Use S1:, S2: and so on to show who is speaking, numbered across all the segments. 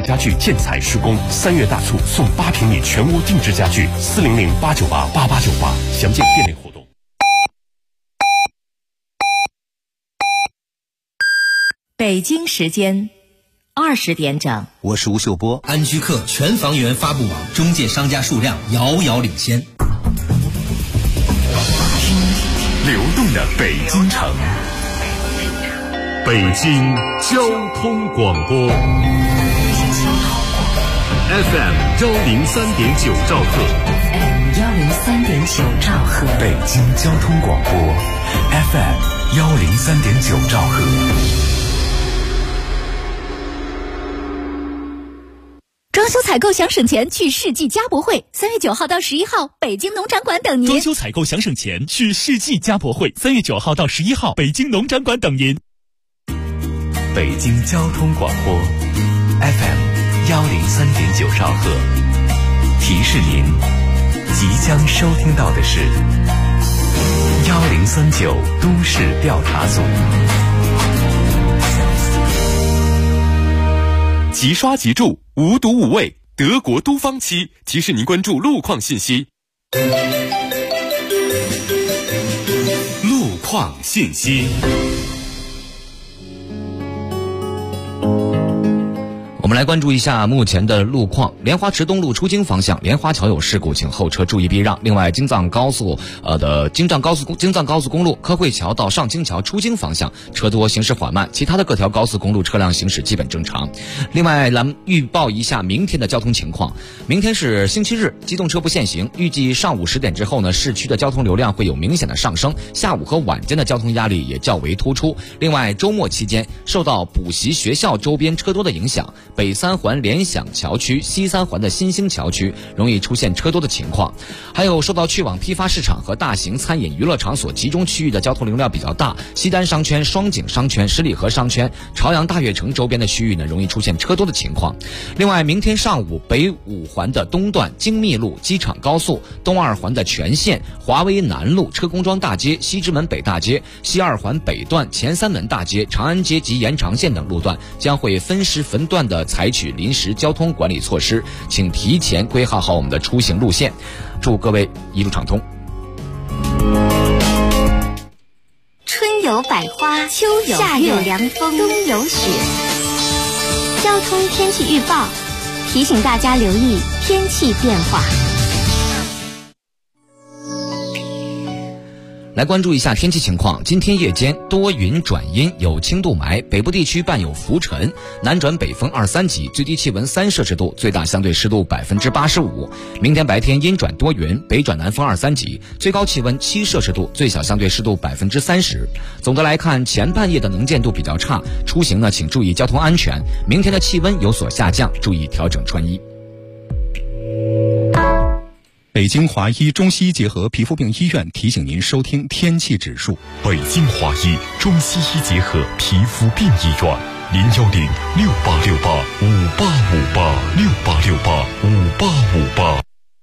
S1: 家具建材施工，3月大促送8平米全屋定制家具，400-898-8898，详见店内活动。
S2: 北京时间20点整，
S3: 我是吴秀波。
S4: 安居客全房源发布网中介商家数量遥遥领先。
S1: 流动的北京城，北京交通广播 FM 103.9兆赫，
S2: 103.9兆赫，
S1: 北京交通广播 FM 103.9兆赫。
S5: 装修采购想省钱，去世纪家博会，3月9号到11号，北京农展馆等您。
S6: 装修采购想省钱，去世纪家博会，3月9号到11号，北京农展馆等您。
S1: 北京交通广播 FM 103.9兆赫，提示您即将收听到的是1039都市调查组。即刷即住，无毒无味，德国都芳漆提示您关注路况信息。路况信息。
S7: 我们来关注一下目前的路况。莲花池东路出京方向莲花桥有事故，请后车注意避让。另外，京藏高速公路科惠桥到上京桥出京方向车多，行驶缓慢，其他的各条高速公路车辆行驶基本正常。另外，来预报一下明天的交通情况。明天是星期日，机动车不限行，预计上午10点之后呢，市区的交通流量会有明显的上升，下午和晚间的交通压力也较为突出。另外，周末期间受到补习学校周边车多的影响，北三环联想桥区、西三环的新兴桥区容易出现车多的情况。还有受到去往批发市场和大型餐饮娱乐场所集中区域的交通流量比较大，西单商圈、双井商圈、十里河商圈、朝阳大悦城周边的区域呢，容易出现车多的情况。另外，明天上午北5环的东段、京密路、机场高速、东2环的全线、华威南路、车公庄大街、西直门北大街、西2环北段、前三门大街、长安街及延长线等路段将会分时分段的采取临时交通管理措施，请提前规划好我们的出行路线。祝各位一路畅通。
S8: 春有百花，秋有夏有凉风，冬有雪。交通天气预报提醒大家留意天气变化。
S7: 来关注一下天气情况。今天夜间多云转阴，有轻度霾，北部地区伴有浮尘，南转北风2、3级，最低气温3摄氏度，最大相对湿度85%。明天白天阴转多云，北转南风2、3级，最高气温7摄氏度，最小相对湿度30%。总的来看，前半夜的能见度比较差，出行呢请注意交通安全。明天的气温有所下降，注意调整穿衣。
S9: 北京华医中西医结合皮肤病医院提醒您收听天气指数。
S1: 北京华医中西医结合皮肤病医院，010-6868-5858，6868-5858。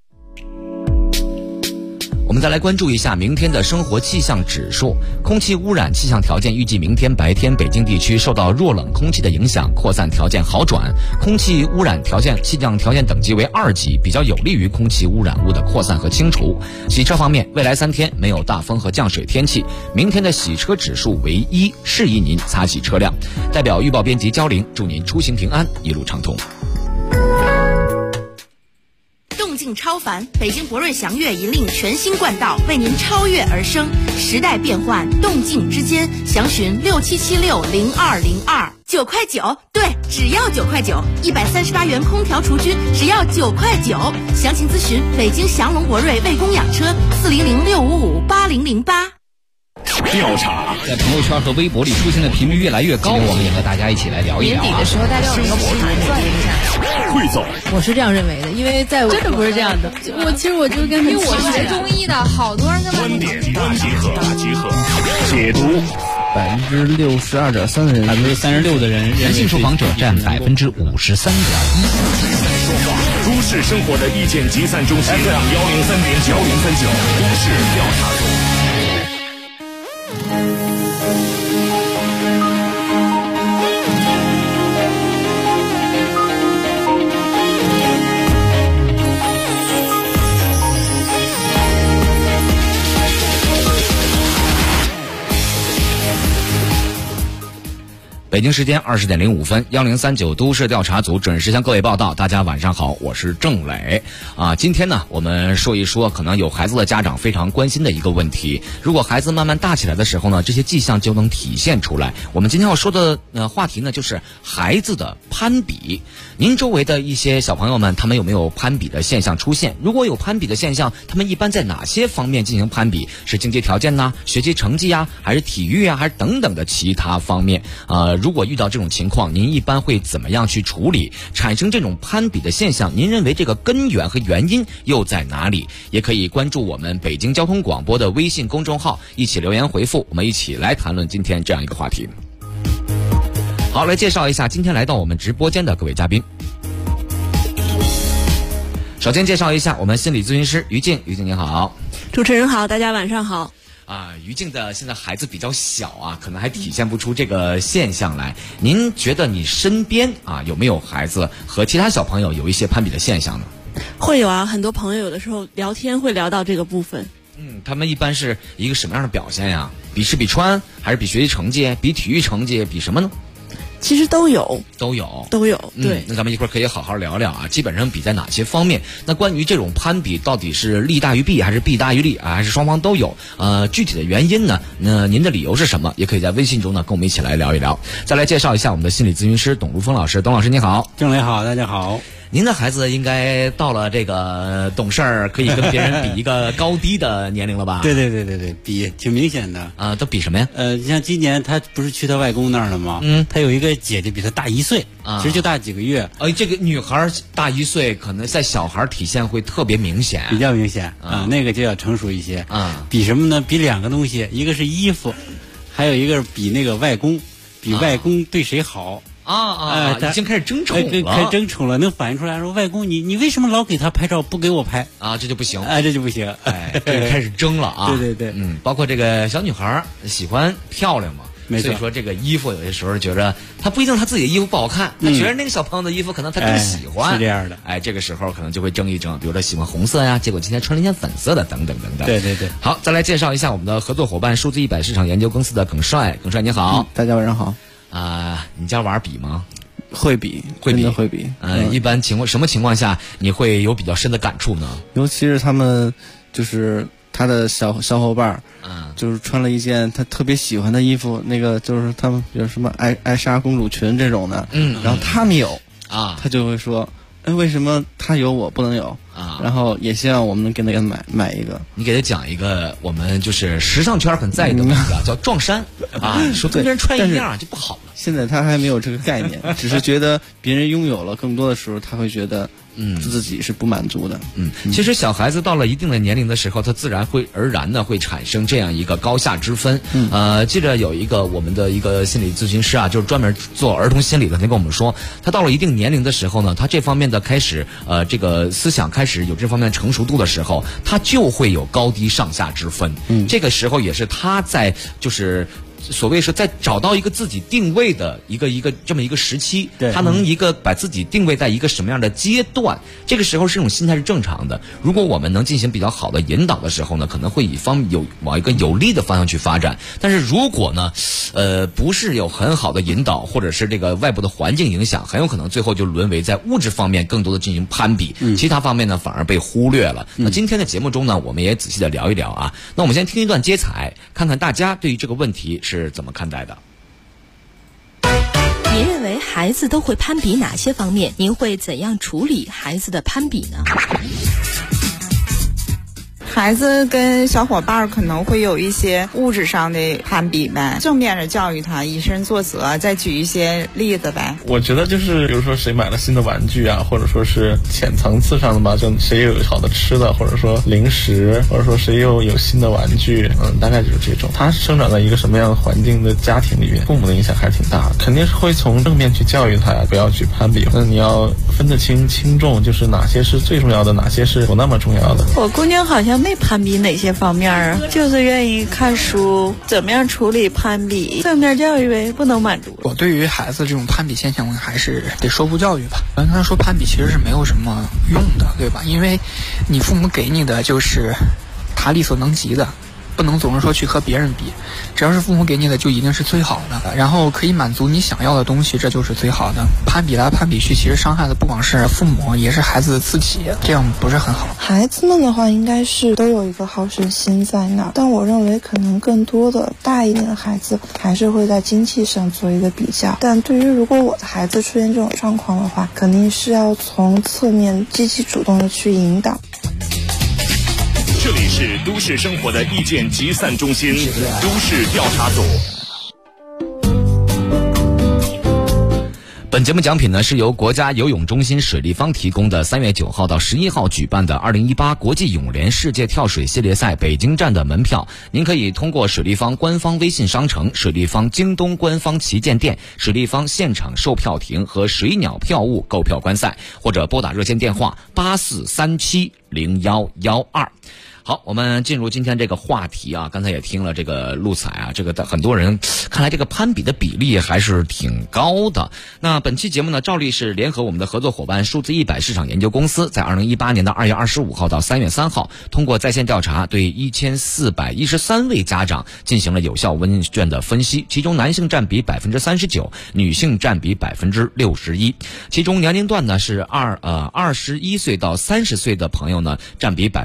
S7: 我们再来关注一下明天的生活气象指数。空气污染气象条件预计明天白天北京地区受到弱冷空气的影响，扩散条件好转，空气污染气象条件等级为2级，比较有利于空气污染物的扩散和清除。洗车方面，未来3天没有大风和降水天气，明天的洗车指数为1，适宜您擦洗车辆。代表预报编辑焦玲，祝您出行平安，一路畅通。
S2: 动静超凡，北京博瑞祥悦引领全新冠道，为您超越而生。时代变幻，动静之间，详询67760202，9块9，对，只要9块9，138元空调除菌，只要9块9。详情咨询北京祥龙博瑞卫工养车，400-655-8008。
S1: 调查
S10: 在朋友圈和微博里出现的频率越来越高，我们也和大家一起来聊一聊。
S11: 年底的时候，大家有一个盘算一下。
S1: 汇总，
S11: 我是这样认为的，因为在真的不是这样的。其实我就跟因为我学中医的，好多人跟
S1: 观点大集合，解读。
S10: 62.3%的人，36%的人，男性受访者占53.1%。
S1: 都市生活的意见集散中心 FM 103.9都市调查组。
S7: 北京时间20点05分，1039都市调查组准时向各位报道。大家晚上好，我是郑磊今天呢，我们说一说可能有孩子的家长非常关心的一个问题。如果孩子慢慢大起来的时候呢，这些迹象就能体现出来。我们今天要说的话题呢，就是孩子的攀比。您周围的一些小朋友们，他们有没有攀比的现象出现？如果有攀比的现象，他们一般在哪些方面进行攀比？是经济条件呢？学习成绩啊？还是体育啊？还是等等的其他方面？如果遇到这种情况，您一般会怎么样去处理？产生这种攀比的现象，您认为这个根源和原因又在哪里？也可以关注我们北京交通广播的微信公众号，一起留言回复，我们一起来谈论今天这样一个话题。好，来介绍一下今天来到我们直播间的各位嘉宾。首先介绍一下我们心理咨询师于静，于静你好。
S3: 主持人好，大家晚上好。
S7: 于静的现在孩子比较小可能还体现不出这个现象来。您觉得你身边有没有孩子和其他小朋友有一些攀比的现象呢？
S3: 会有很多朋友有的时候聊天会聊到这个部分。
S7: 他们一般是一个什么样的表现呀？比吃比穿，还是比学习成绩，比体育成绩，比什么呢？
S3: 其实都有，对。
S7: 那咱们一会儿可以好好聊聊基本上比在哪些方面？那关于这种攀比，到底是利大于弊，还是弊大于利还是双方都有？具体的原因呢？那您的理由是什么？也可以在微信中呢跟我们一起来聊一聊。再来介绍一下我们的心理咨询师董如峰老师，董老师你好。
S12: 郑磊好，大家好。
S7: 您的孩子应该到了这个懂事儿，可以跟别人比一个高低的年龄了吧？
S12: 对，比挺明显的
S7: 都比什么呀？
S12: 像今年他不是去他外公那儿了吗？他有一个姐姐比他大1岁其实就大几个月。
S7: 这个女孩大1岁，可能在小孩体现会特别明显，
S12: 比较明显那个就要成熟一些比什么呢？比2个东西，一个是衣服，还有一个是比那个外公，比外公对谁好。
S7: 已经开始争宠了，
S12: 开始争宠了，能反映出来说外公你为什么老给他拍照不给我拍
S7: 这就不行
S12: 这就不行
S7: 开始争了
S12: 对
S7: 包括这个小女孩喜欢漂亮嘛，所以说这个衣服有些时候觉得她不一定她自己的衣服不好看，她觉得那个小朋友的衣服可能她更喜欢
S12: 是这样的
S7: 这个时候可能就会争一争，比如说喜欢红色呀，结果今天穿了一件粉色的等等等等。
S12: 对
S7: 好，再来介绍一下我们的合作伙伴数字100市场研究公司的耿帅你好。
S13: 大家晚上好。
S7: 你家玩比吗？
S13: 会比。
S7: 一般什么情况下你会有比较深的感触呢？
S13: 尤其是他们就是他的小伙伴就是穿了一件他特别喜欢的衣服，那个就是他们比如什么艾莎公主裙这种的，然后他们有他就会说为什么他有我不能有然后也希望我们能给他买一个。
S7: 你给他讲一个我们就是时尚圈很在意的问题叫撞衫说跟别人穿一样就不好了。
S13: 现在他还没有这个概念只是觉得别人拥有了，更多的时候他会觉得自己是不满足的。
S7: 其实小孩子到了一定的年龄的时候，他自然而然的会产生这样一个高下之分。记着有一个我们的一个心理咨询师就是专门做儿童心理的，他跟我们说，他到了一定年龄的时候呢，他这方面的开始这个思想开始有这方面的成熟度的时候，他就会有高低上下之分。这个时候也是他在就是所谓是在找到一个自己定位的一个这么一个时期，他能把自己定位在一个什么样的阶段，这个时候这种心态是正常的。如果我们能进行比较好的引导的时候呢，可能会往一个有利的方向去发展。但是如果呢不是有很好的引导，或者是这个外部的环境影响，很有可能最后就沦为在物质方面更多的进行攀比，其他方面呢反而被忽略了。那今天的节目中呢，我们也仔细的聊一聊那我们先听一段接彩，看看大家对于这个问题是怎么看待的。
S14: 您认为孩子都会攀比哪些方面？您会怎样处理孩子的攀比呢？
S15: 孩子跟小伙伴可能会有一些物质上的攀比呗，正面的教育他，以身作则，再举一些例子呗。
S16: 我觉得就是比如说谁买了新的玩具或者说是浅层次上的吧，就谁有好的吃的，或者说零食，或者说谁又有新的玩具，大概就是这种。他生长在一个什么样的环境的家庭里面，父母的影响还是挺大的，肯定是会从正面去教育他不要去攀比。你要分得清轻重，就是哪些是最重要的，哪些是不那么重要的。
S17: 我姑娘好像没攀比哪些方面就是愿意看书，怎么样处理攀比，正面教育呗，不能满足。
S18: 我对于孩子这种攀比现象，还是得说不教育吧。刚才说攀比其实是没有什么用的，对吧？因为你父母给你的就是他力所能及的， 不能总是说去和别人比，只要是父母给你的就一定是最好的，然后可以满足你想要的东西，这就是最好的。攀比来攀比去，其实伤害的不光是父母，也是孩子自己，这样不是很好。
S19: 孩子们的话应该是都有一个好胜心在那儿，但我认为可能更多的大一点的孩子还是会在经济上做一个比较。但对于如果我的孩子出现这种状况的话，肯定是要从侧面积极主动的去引导。
S6: 这里是都市生活的意见集散中心，都市调查组。
S7: 本节目奖品呢是由国家游泳中心水立方提供的3月9号到11号举办的2018国际泳联世界跳水系列赛北京站的门票，您可以通过水立方官方微信商城、水立方京东官方旗舰店、水立方现场售票亭和水鸟票务购票观赛，或者拨打热线电话84370112。好，我们进入今天这个话题啊，刚才也听了这个陆彩啊，这个很多人看来这个攀比的比例还是挺高的。那本期节目呢，照例是联合我们的合作伙伴数字100市场研究公司，在2018年的2月25号到3月3号，通过在线调查对1413位家长进行了有效问卷的分析，其中男性占比39%，女性占比61%，其中年龄段呢是21岁到30岁的朋友呢占比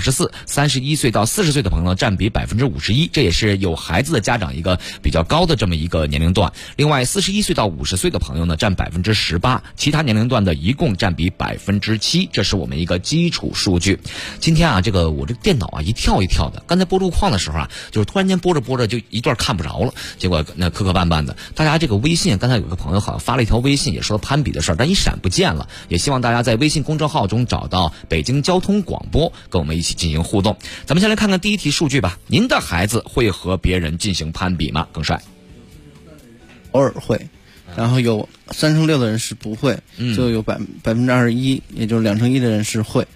S7: 24%，31岁到40岁的朋友占比51%，这也是有孩子的家长一个比较高的这么一个年龄段。另外41岁到50岁的朋友呢占18%，其他年龄段的一共占比7%，这是我们一个基础数据。今天啊，我这电脑啊一跳一跳的，刚才播路况的时候啊，就是突然间播着播着就一段看不着了，结果那磕磕绊绊的。大家这个微信，刚才有个朋友好像发了一条微信，也说攀比的事儿，但一闪不见了。也希望大家在微信公众号中找到北京交通广播，跟我们一起进行互动。咱们先来看看第一题数据吧。您的孩子会和别人进行攀比吗？耿帅。
S13: 偶尔会，然后有6%的人是不会，就有21%，也就是2%的人是会。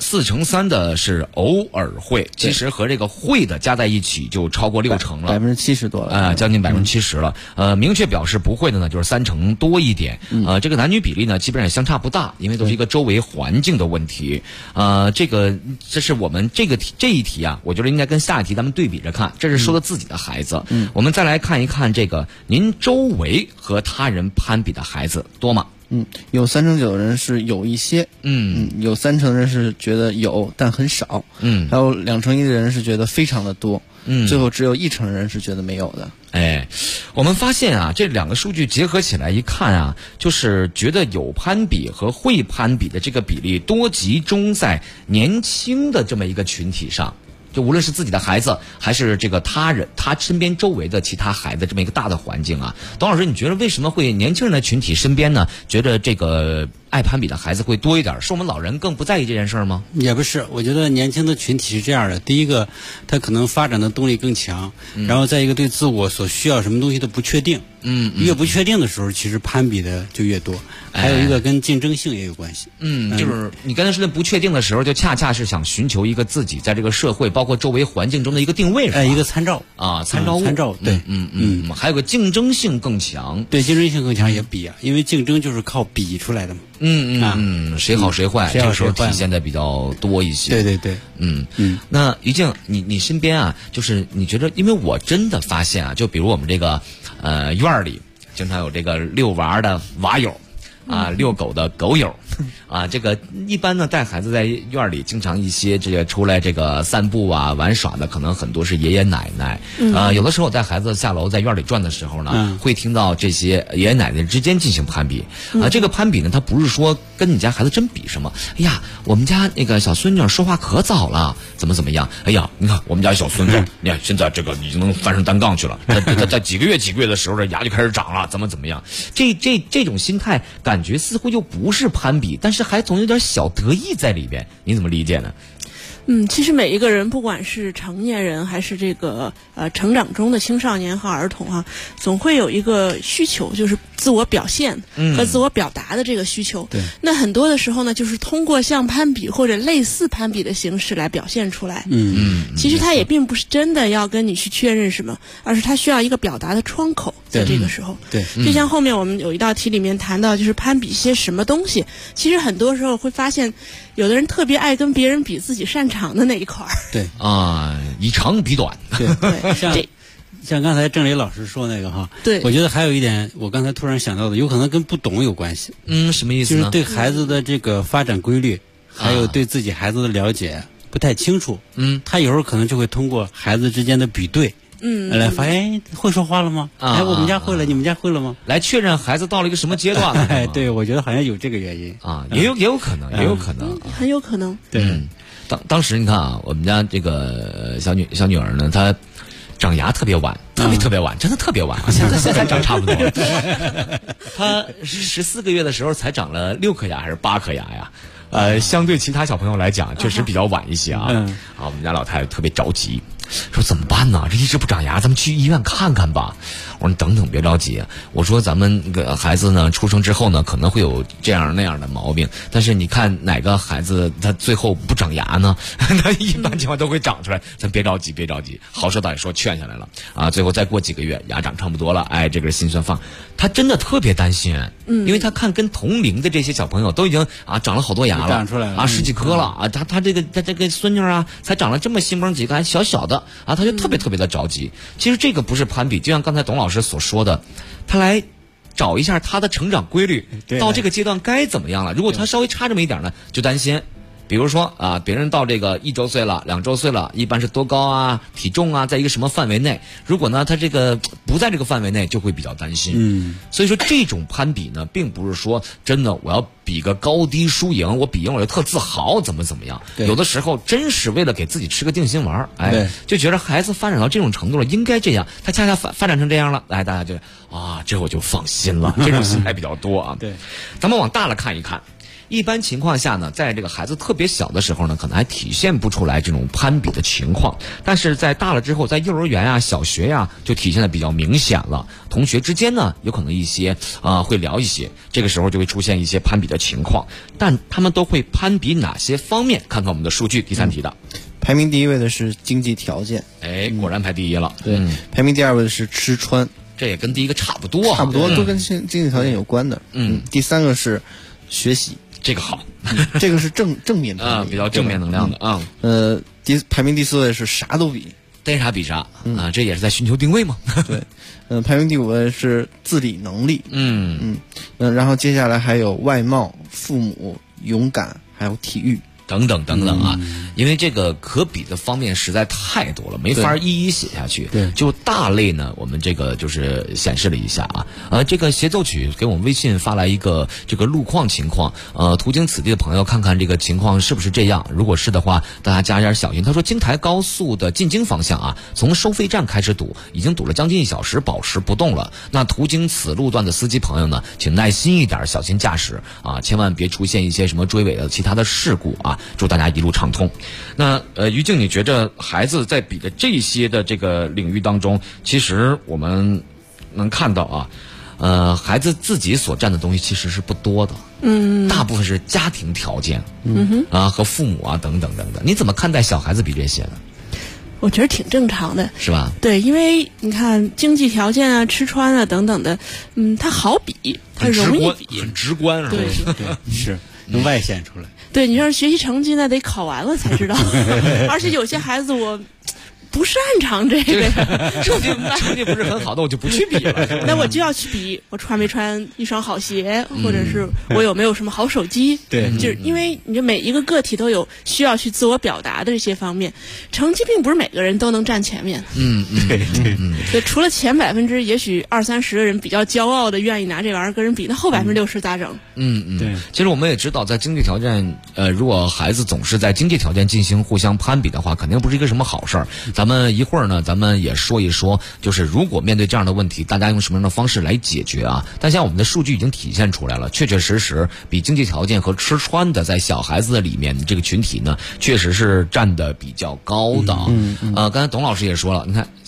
S7: 4%的是偶尔会，其实和这个会的加在一起就超过60%了
S13: ，70%多了，
S7: 将近70%了。明确表示不会的呢，就是3%多一点。这个男女比例呢，基本上相差不大，因为都是一个周围环境的问题。这是我们这一题啊，我觉得应该跟下一题咱们对比着看。这是说的自己的孩子，我们再来看一看这个您周围和他人攀比的孩子多吗？
S13: 有3%的人是有一些，有3%的人是觉得有但很少，还有2%的人是觉得非常的多，最后只有1%的人是觉得没有的。
S7: 我们发现啊，这两个数据结合起来一看啊，就是觉得有攀比和会攀比的这个比例多集中在年轻的这么一个群体上。就无论是自己的孩子，还是这个他人，他身边周围的其他孩子，这么一个大的环境啊，董老师，你觉得为什么会年轻人的群体身边呢，觉得这个爱攀比的孩子会多一点？是我们老人更不在意这件事吗？
S12: 也不是，我觉得年轻的群体是这样的：第一个，他可能发展的动力更强，然后再一个对自我所需要什么东西都不确定，越不确定的时候，其实攀比的就越多。还有一个跟竞争性也有关系。
S7: 就是你刚才说的不确定的时候，就恰恰是想寻求一个自己在这个社会包括周围环境中的一个定位，
S12: 一个参照
S7: 啊，参照物。
S12: 对，
S7: 还有个竞争性更强。
S12: 对，竞争性更强也比啊，因为竞争就是靠比出来的嘛。
S7: 谁好谁坏，这个时候体现的比较多一些。
S12: 对。
S7: 那于静，你身边啊，就是你觉得，因为我真的发现啊，就比如我们这个院里经常有这个遛娃的娃友。遛狗的狗友，这个一般呢带孩子在院里，经常一些这个出来这个散步啊玩耍的，可能很多是爷爷奶奶。有的时候带孩子下楼在院里转的时候呢，会听到这些爷爷奶奶之间进行攀比。这个攀比呢，它不是说跟你家孩子真比什么。哎呀，我们家那个小孙女说话可早了，怎么样？哎呀，你看我们家小孙子，你看现在这个已经能翻上单杠去了。在几个月的时候，这牙就开始长了，怎么样？这种心态感觉似乎又不是攀比，但是还总有点小得意在里边，你怎么理解呢？
S3: 其实每一个人，不管是成年人还是这个成长中的青少年和儿童总会有一个需求，就是自我表现和自我表达的这个需求。那很多的时候呢，就是通过像攀比或者类似攀比的形式来表现出来。其实他也并不是真的要跟你去确认什么，而是他需要一个表达的窗口，在这个时候。就像后面我们有一道题里面谈到，就是攀比些什么东西。其实很多时候会发现，有的人特别爱跟别人比自己擅长的那一块儿。
S7: 以长比短。
S12: 像刚才郑磊老师说那个哈，我觉得还有一点，我刚才突然想到的，有可能跟不懂有关系。
S7: 什么意思呢？
S12: 就是对孩子的这个发展规律，还有对自己孩子的了解不太清楚。他有时候可能就会通过孩子之间的比对，来发现会说话了吗？我们家会了，你们家会了吗？
S7: 来确认孩子到了一个什么阶段了。
S12: 对，我觉得好像有这个原因
S7: 也有可能，也有可能，
S3: 很有可能。
S7: 当时你看啊，我们家这个小女儿呢，她长牙特别晚，特别晚，真的特别晚。现在长差不多了。她14个月的时候才长了6颗牙还是8颗牙呀？相对其他小朋友来讲，确实比较晚一些啊。我们家老太太特别着急，说怎么办呢？这一直不长牙，咱们去医院看看吧。我说你等等，别着急。我说咱们孩子呢出生之后呢，可能会有这样那样的毛病，但是你看哪个孩子他最后不长牙呢？他一般情况都会长出来。咱别着急，别着急。好说歹说劝下来了啊。最后再过几个月，牙长差不多了，这个心酸放。他真的特别担心，因为他看跟同龄的这些小朋友都已经长了好多牙了，
S12: 长出来了
S7: 10几颗了他这个孙女才长了这么细萌几个，还小小的他就特别特别的着急。其实这个不是攀比，就像刚才董老师所说的，他来找一下他的成长规律，到这个阶段该怎么样了。如果他稍微差这么一点呢，就担心。比如说别人到这个1周岁了、2周岁了，一般是多高啊、体重啊，在一个什么范围内。如果呢他这个不在这个范围内，就会比较担心。所以说这种攀比呢，并不是说真的我要比个高低输赢，我比赢我就特自豪，怎么样。有的时候真是为了给自己吃个定心丸，就觉得孩子发展到这种程度了，应该这样。他恰恰发展成这样了，大家就这我就放心了。这种心态比较多啊。咱们往大了看一看。一般情况下呢，在这个孩子特别小的时候呢，可能还体现不出来这种攀比的情况，但是在大了之后，在幼儿园小学就体现的比较明显了。同学之间呢，有可能一些会聊一些，这个时候就会出现一些攀比的情况。但他们都会攀比哪些方面？看看我们的数据，第3题的。
S13: 排名第1位的是经济条件，
S7: 果然排第1了。
S13: 排名第2位的是吃穿，
S7: 这也跟第1个差不多，
S13: 都跟经济条件有关的。第3个是学习。
S7: 这个好，
S13: 这个是正面的
S7: 比较正面能量的
S13: 排名第4位是啥都比，
S7: 逮啥比啥这也是在寻求定位嘛。
S13: 排名第5位是自理能力，然后接下来还有外貌、父母、勇敢，还有体育。
S7: 等等因为这个可比的方面实在太多了，没法一一写下去。就大类呢，我们这个就是显示了一下这个协奏曲给我们微信发来一个这个路况情况，途经此地的朋友看看这个情况是不是这样。如果是的话，大家加点小心。他说京台高速的进京方向从收费站开始堵，已经堵了将近1小时，保持不动了。那途经此路段的司机朋友呢，请耐心一点，小心驾驶千万别出现一些什么追尾的其他的事故祝大家一路畅通。那于静，你觉着孩子在比的这些的这个领域当中，其实我们能看到孩子自己所占的东西其实是不多的，大部分是家庭条件，和父母等等。你怎么看待小孩子比这些呢？
S3: 我觉得挺正常的，
S7: 是吧？
S3: 对，因为你看经济条件吃穿等等的，它好比，它容易比，
S7: 很直观，
S3: 对，
S12: 是能外显出来。
S3: 对，你说学习成绩呢，得考完了才知道，而且有些孩子我不擅长这个，
S7: 成绩不是很好的，我就不去比了。
S3: 那我就要去比，我穿没穿一双好鞋，或者是我有没有什么好手机。就是因为你这每一个个体都有需要去自我表达的这些方面，成绩并不是每个人都能站前面。对，除了前也许20-30个人比较骄傲的愿意拿这玩意儿跟人比，那后60%咋整？
S7: 对。其实我们也知道，在经济条件，如果孩子总是在经济条件进行互相攀比的话，肯定不是一个什么好事儿。咱们一会儿呢，咱们也说一说，就是如果面对这样的问题，大家用什么样的方式来解决但像我们的数据已经体现出来了，确确实实比经济条件和吃穿的在小孩子里面这个群体呢，确实是占的比较高的。刚才董老师也说了，你看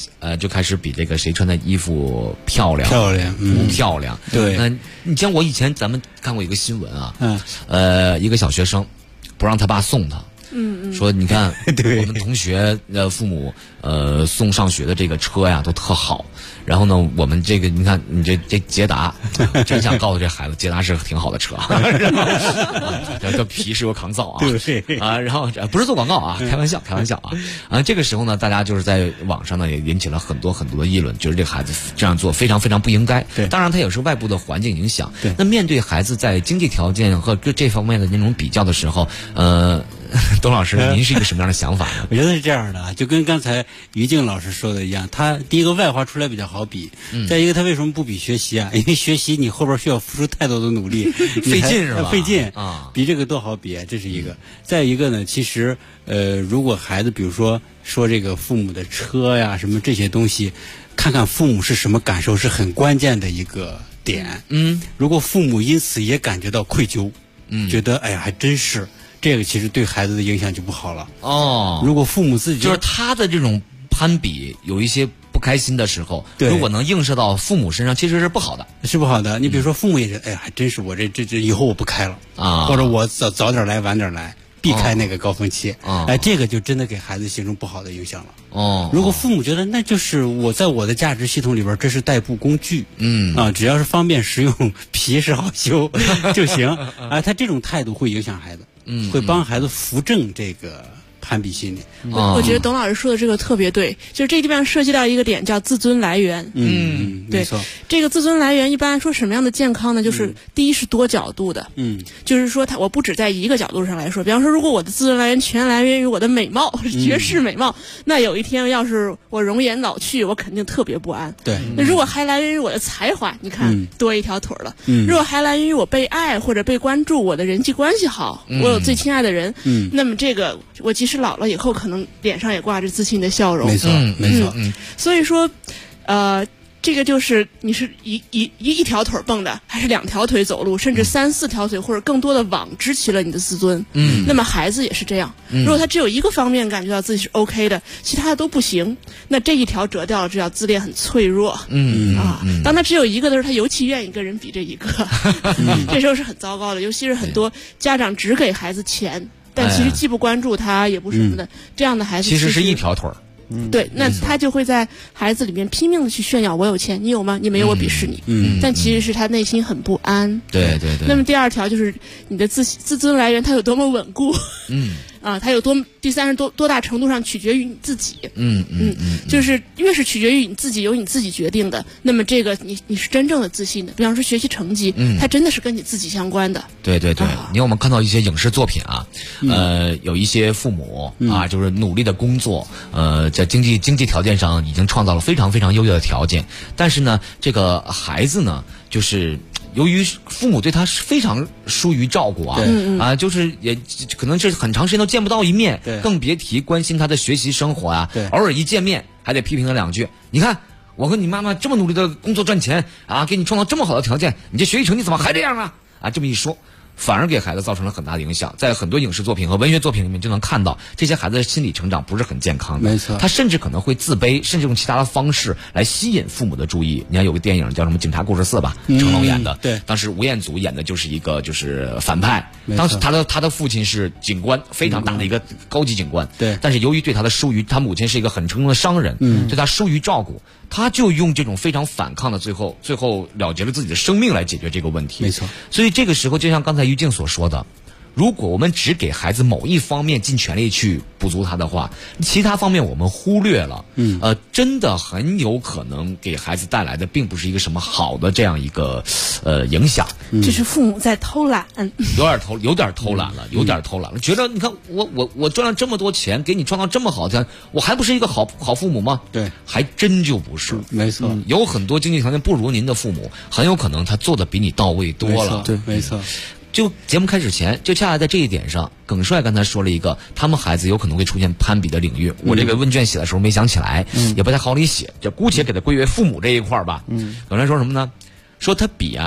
S7: 就开始比这个谁穿的衣服漂亮不漂亮。
S12: 对，
S7: 你像我以前咱们看过一个新闻啊，一个小学生不让他爸送他。说你看我们同学父母送上学的这个车呀都特好，然后呢我们这个你看你这捷达，真想告诉这孩子捷达是挺好的车，这皮实又抗造啊，然后不是做广告啊，开玩笑啊。这个时候呢，大家就是在网上呢也引起了很多的议论，就是这个孩子这样做非常非常不应该。当然他也是外部的环境影响。那面对孩子在经济条件和这方面的那种比较的时候，董老师，您是一个什么样的想法呢？
S12: 我觉得是这样的，就跟刚才于静老师说的一样，他第一个外化出来比较好比，再一个他为什么不比学习啊？因为学习你后边需要付出太多的努力，
S7: 费劲是吧？
S12: 费劲啊，比这个多好比，这是一个。再一个呢，其实如果孩子比如说这个父母的车呀什么这些东西，看看父母是什么感受是很关键的一个点。如果父母因此也感觉到愧疚，觉得哎呀还真是。这个其实对孩子的影响就不好了哦。如果父母自己
S7: 就是他的这种攀比有一些不开心的时候，如果能映射到父母身上，其实是不好的，
S12: 是不好的。你比如说父母也是，哎呀，还真是我这以后我不开了啊，或者我早点来晚点来，避开那个高峰期啊，哎，这个就真的给孩子形成不好的影响了哦。如果父母觉得那就是我在我的价值系统里边，这是代步工具，只要是方便实用，皮实好修就行啊，他这种态度会影响孩子。会帮孩子扶正这个攀比心理。
S3: 我觉得董老师说的这个特别对，就是这地方涉及到一个点叫自尊来源。对，没错。这个自尊来源一般说什么样的健康呢？就是第一是多角度的。就是说我不只在一个角度上来说，比方说如果我的自尊来源全来源于我的美貌，绝世美貌，那有一天要是我容颜老去，我肯定特别不安。
S12: 对。
S3: 那如果还来源于我的才华，你看多一条腿了。如果还来源于我被爱或者被关注，我的人际关系好，我有最亲爱的人，那么这个我即使老了以后，可能脸上也挂着自信的笑容。
S12: 没错，没错。
S3: 所以说，这个就是你是一条腿蹦的，还是2条腿走路，甚至3、4条腿或者更多的网支起了你的自尊。那么孩子也是这样。如果他只有一个方面感觉到自己是 OK 的，其他的都不行，那这一条折掉了，这叫自恋很脆弱。当他只有一个的时候，他尤其愿意跟人比这一个，这时候是很糟糕的。尤其是很多家长只给孩子钱。但其实既不关注他，也不什么的，这样的孩子
S7: 其实是一条腿儿。
S3: 对，那他就会在孩子里面拼命的去炫耀我有钱，你有吗？你没有，我鄙视你。但其实是他内心很不安。
S7: 对。
S3: 那么第二条就是你的自尊来源它有多么稳固。它有第三是多大程度上取决于你自己。就是越是取决于你自己，由你自己决定的，那么这个你是真正的自信的。比方说学习成绩，它真的是跟你自己相关的。
S7: 对。你看我们看到一些影视作品啊，有一些父母啊，就是努力的工作，在经济条件上已经创造了非常非常优越的条件，但是呢，这个孩子呢，就是由于父母对他非常疏于照顾啊，就是也可能是很长时间都见不到一面，更别提关心他的学习生活啊。偶尔一见面还得批评他2句。你看我和你妈妈这么努力的工作赚钱啊，给你创造这么好的条件，你这学习成绩怎么还这样啊？这么一说，反而给孩子造成了很大的影响。在很多影视作品和文学作品里面就能看到，这些孩子的心理成长不是很健康的。
S12: 没错，
S7: 他甚至可能会自卑，甚至用其他的方式来吸引父母的注意。你看有个电影叫什么《警察故事4》吧，成龙演的。
S12: 对，
S7: 当时吴彦祖演的就是一个反派。当时他的父亲是警官，非常大的一个高级警官。
S12: 对，
S7: 但是由于对他的疏于，他母亲是一个很成功的商人，对他疏于照顾，他就用这种非常反抗的最后了结了自己的生命来解决这个问题。
S12: 没错，
S7: 所以这个时候就像刚才于静所说的，如果我们只给孩子某一方面尽全力去补足他的话，其他方面我们忽略了，真的很有可能给孩子带来的并不是一个什么好的这样一个影响。
S3: 这是父母在偷懒，
S7: 有点偷懒了，觉得你看我赚了这么多钱，给你创造这么好的，我还不是一个好父母吗？
S12: 对，
S7: 还真就不是。
S12: 没错，
S7: 有很多经济条件不如您的父母，很有可能他做的比你到位多了。
S12: 对，没错。
S7: 就节目开始前，就恰恰在这一点上，耿帅刚才说了一个他们孩子有可能会出现攀比的领域。我这个问卷写的时候没想起来，也不太好理写，就姑且给他归为父母这一块吧。耿帅说什么呢？说他比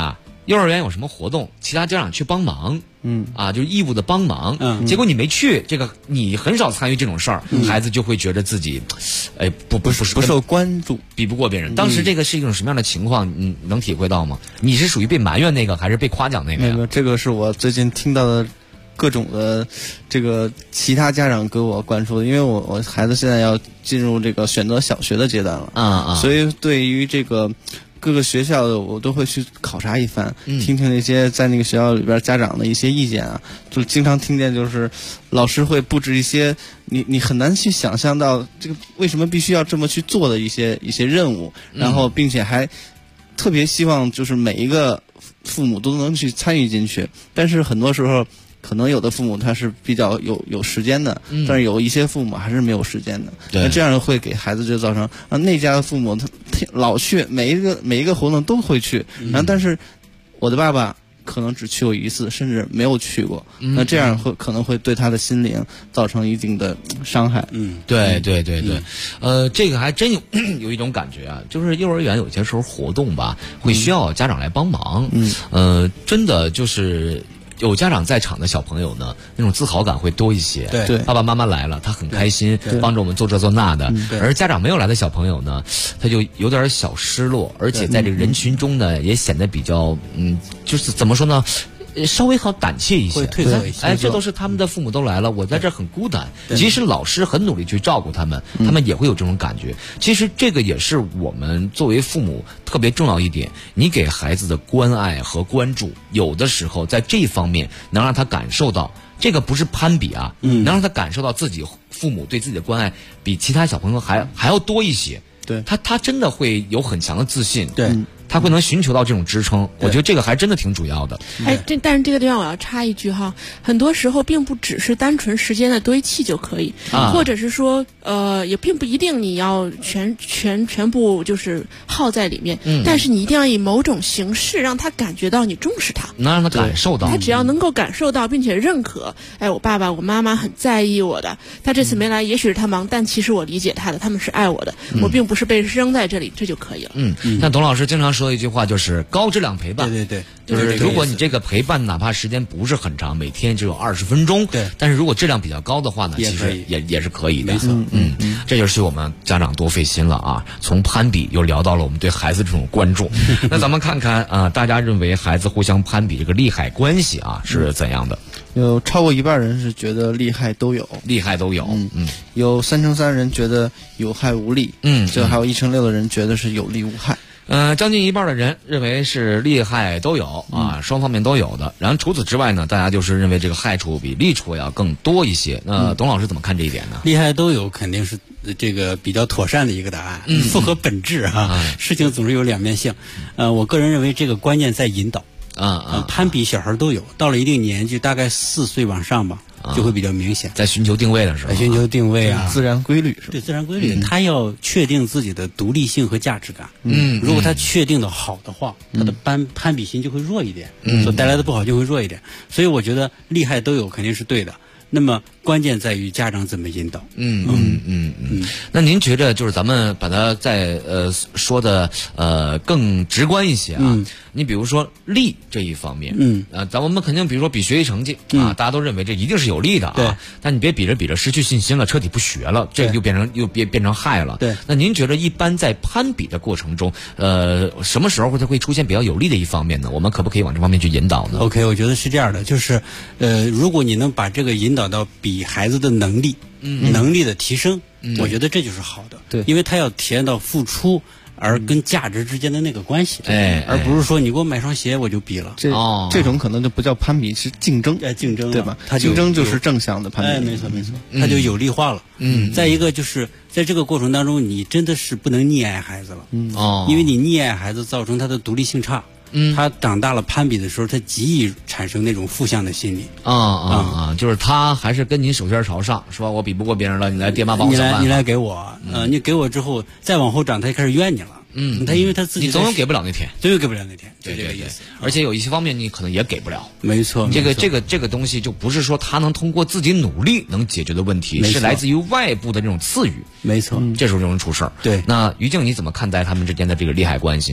S7: 幼儿园有什么活动，其他家长去帮忙，就是义务的帮忙，结果你没去，这个你很少参与这种事儿，孩子就会觉得自己，不
S13: 受关注，
S7: 比不过别人。当时这个是一种什么样的情况？你能体会到吗？你是属于被埋怨那个，还是被夸奖那个呀？
S13: 这个是我最近听到的各种的这个其他家长给我灌输的，因为我孩子现在要进入这个选择小学的阶段了，所以对于这个各个学校的我都会去考察一番，听听那些在那个学校里边家长的一些意见啊，就经常听见就是老师会布置一些你很难去想象到这个为什么必须要这么去做的一些任务，然后并且还特别希望就是每一个父母都能去参与进去，但是很多时候可能有的父母他是比较有时间的，但是有一些父母还是没有时间的，那这样会给孩子就造成那家的父母他老去每一个活动都会去，然后但是我的爸爸可能只去过一次，甚至没有去过，那这样可能会对他的心灵造成一定的伤害。
S7: 对，这个还真有一种感觉啊，就是幼儿园有些时候活动吧，会需要家长来帮忙，真的就是有家长在场的小朋友呢，那种自豪感会多一些。
S12: 对，
S7: 爸爸妈妈来了，他很开心，帮着我们做这做那的。而家长没有来的小朋友呢，他就有点小失落，而且在这个人群中呢，也显得比较就是怎么说呢？稍微好胆怯一些，
S12: 会退缩一些。
S7: 这都是他们的父母都来了，我在这很孤单。即使老师很努力去照顾他们，他们也会有这种感觉。其实这个也是我们作为父母特别重要一点，你给孩子的关爱和关注，有的时候在这方面能让他感受到，这个不是攀比啊，能让他感受到自己父母对自己的关爱比其他小朋友还要多一些。
S13: 对，
S7: 他真的会有很强的自信。对。他会能寻求到这种支撑，我觉得这个还真的挺主要的。
S3: 但是这个地方我要插一句哈，很多时候并不只是单纯时间的堆砌就可以，或者是说也并不一定你要全部就是耗在里面，但是你一定要以某种形式让他感觉到你重视他，
S7: 能让他感受到。
S3: 他只要能够感受到并且认可，我爸爸我妈妈很在意我的，他这次没来也许是他忙，但其实我理解他的，他们是爱我的，我并不是被扔在这里，这就可以了。
S7: 像董老师经常说一句话，就是高质量陪伴。
S12: 对，
S7: 就是如果你这个陪伴哪怕时间不是很长，每天只有20分钟，但是如果质量比较高的话呢，其实也是可以的。
S12: 没错，
S7: 这就是我们家长多费心了啊！从攀比又聊到了我们对孩子这种关注。那咱们看看啊，大家认为孩子互相攀比这个利害关系啊是怎样的？
S13: 有超过一半人是觉得利害都有，有3成3人觉得有害无利，这还有1成6的人觉得是有利无害。
S7: 将近一半的人认为是利害都有啊，双方面都有的。然后除此之外呢，大家就是认为这个害处比利处要更多一些。那董老师怎么看这一点呢？
S12: 利害都有肯定是这个比较妥善的一个答案，符合本质啊。事情总是有两面性。我个人认为这个关键在引导。攀比小孩都有，到了一定年纪，大概4岁往上吧，就会比较明显。
S7: 在寻求定位的时候，
S12: 寻求定位啊，
S13: 自然规律是吧？
S12: 对，自然规律，他要确定自己的独立性和价值感。如果他确定的好的话，他的攀比心就会弱一点，所带来的不好就会弱一点。所以我觉得利害都有肯定是对的。那么关键在于家长怎么引导。
S7: 那您觉得就是咱们把它再说的更直观一些啊？你比如说利这一方面，我们肯定比如说比学习成绩啊，大家都认为这一定是有利的啊。但你别比着失去信心了，彻底不学了，这个就变成害了。
S12: 对。
S7: 那您觉得一般在攀比的过程中，什么时候会出现比较有利的一方面呢？我们可不可以往这方面去引导呢
S12: ？OK， 我觉得是这样的，就是如果你能把这个引导到比孩子的能力的提升，我觉得这就是好的。
S13: 对，
S12: 因为他要体验到付出而跟价值之间的那个关系，而不是说你给我买双鞋我就比了。
S13: 这种可能就不叫攀比，是竞争。
S12: 竞争
S13: 对吧？竞争就是正向的攀比。
S12: 没错，它就有利化了。再一个就是在这个过程当中，你真的是不能溺爱孩子了。因为你溺爱孩子，造成他的独立性差。他长大了攀比的时候，他极易产生那种负向的心理。
S7: 就是他还是跟你手心朝上，说我比不过别人了，你来爹妈帮我想办法。
S12: 你来给我，你给我之后，再往后长，他就开始怨你了。他因为他自己
S7: 你总有给不了那天，
S12: 总有给不了那天，
S7: 对这个意思。而且有一些方面你可能也给不了。
S12: 没错，
S7: 这个东西就不是说他能通过自己努力能解决的问题，是来自于外部的这种赐予。
S12: 没错，
S7: 这时候就能出事儿。
S12: 对，
S7: 那于静你怎么看待他们之间的这个利害关系呢？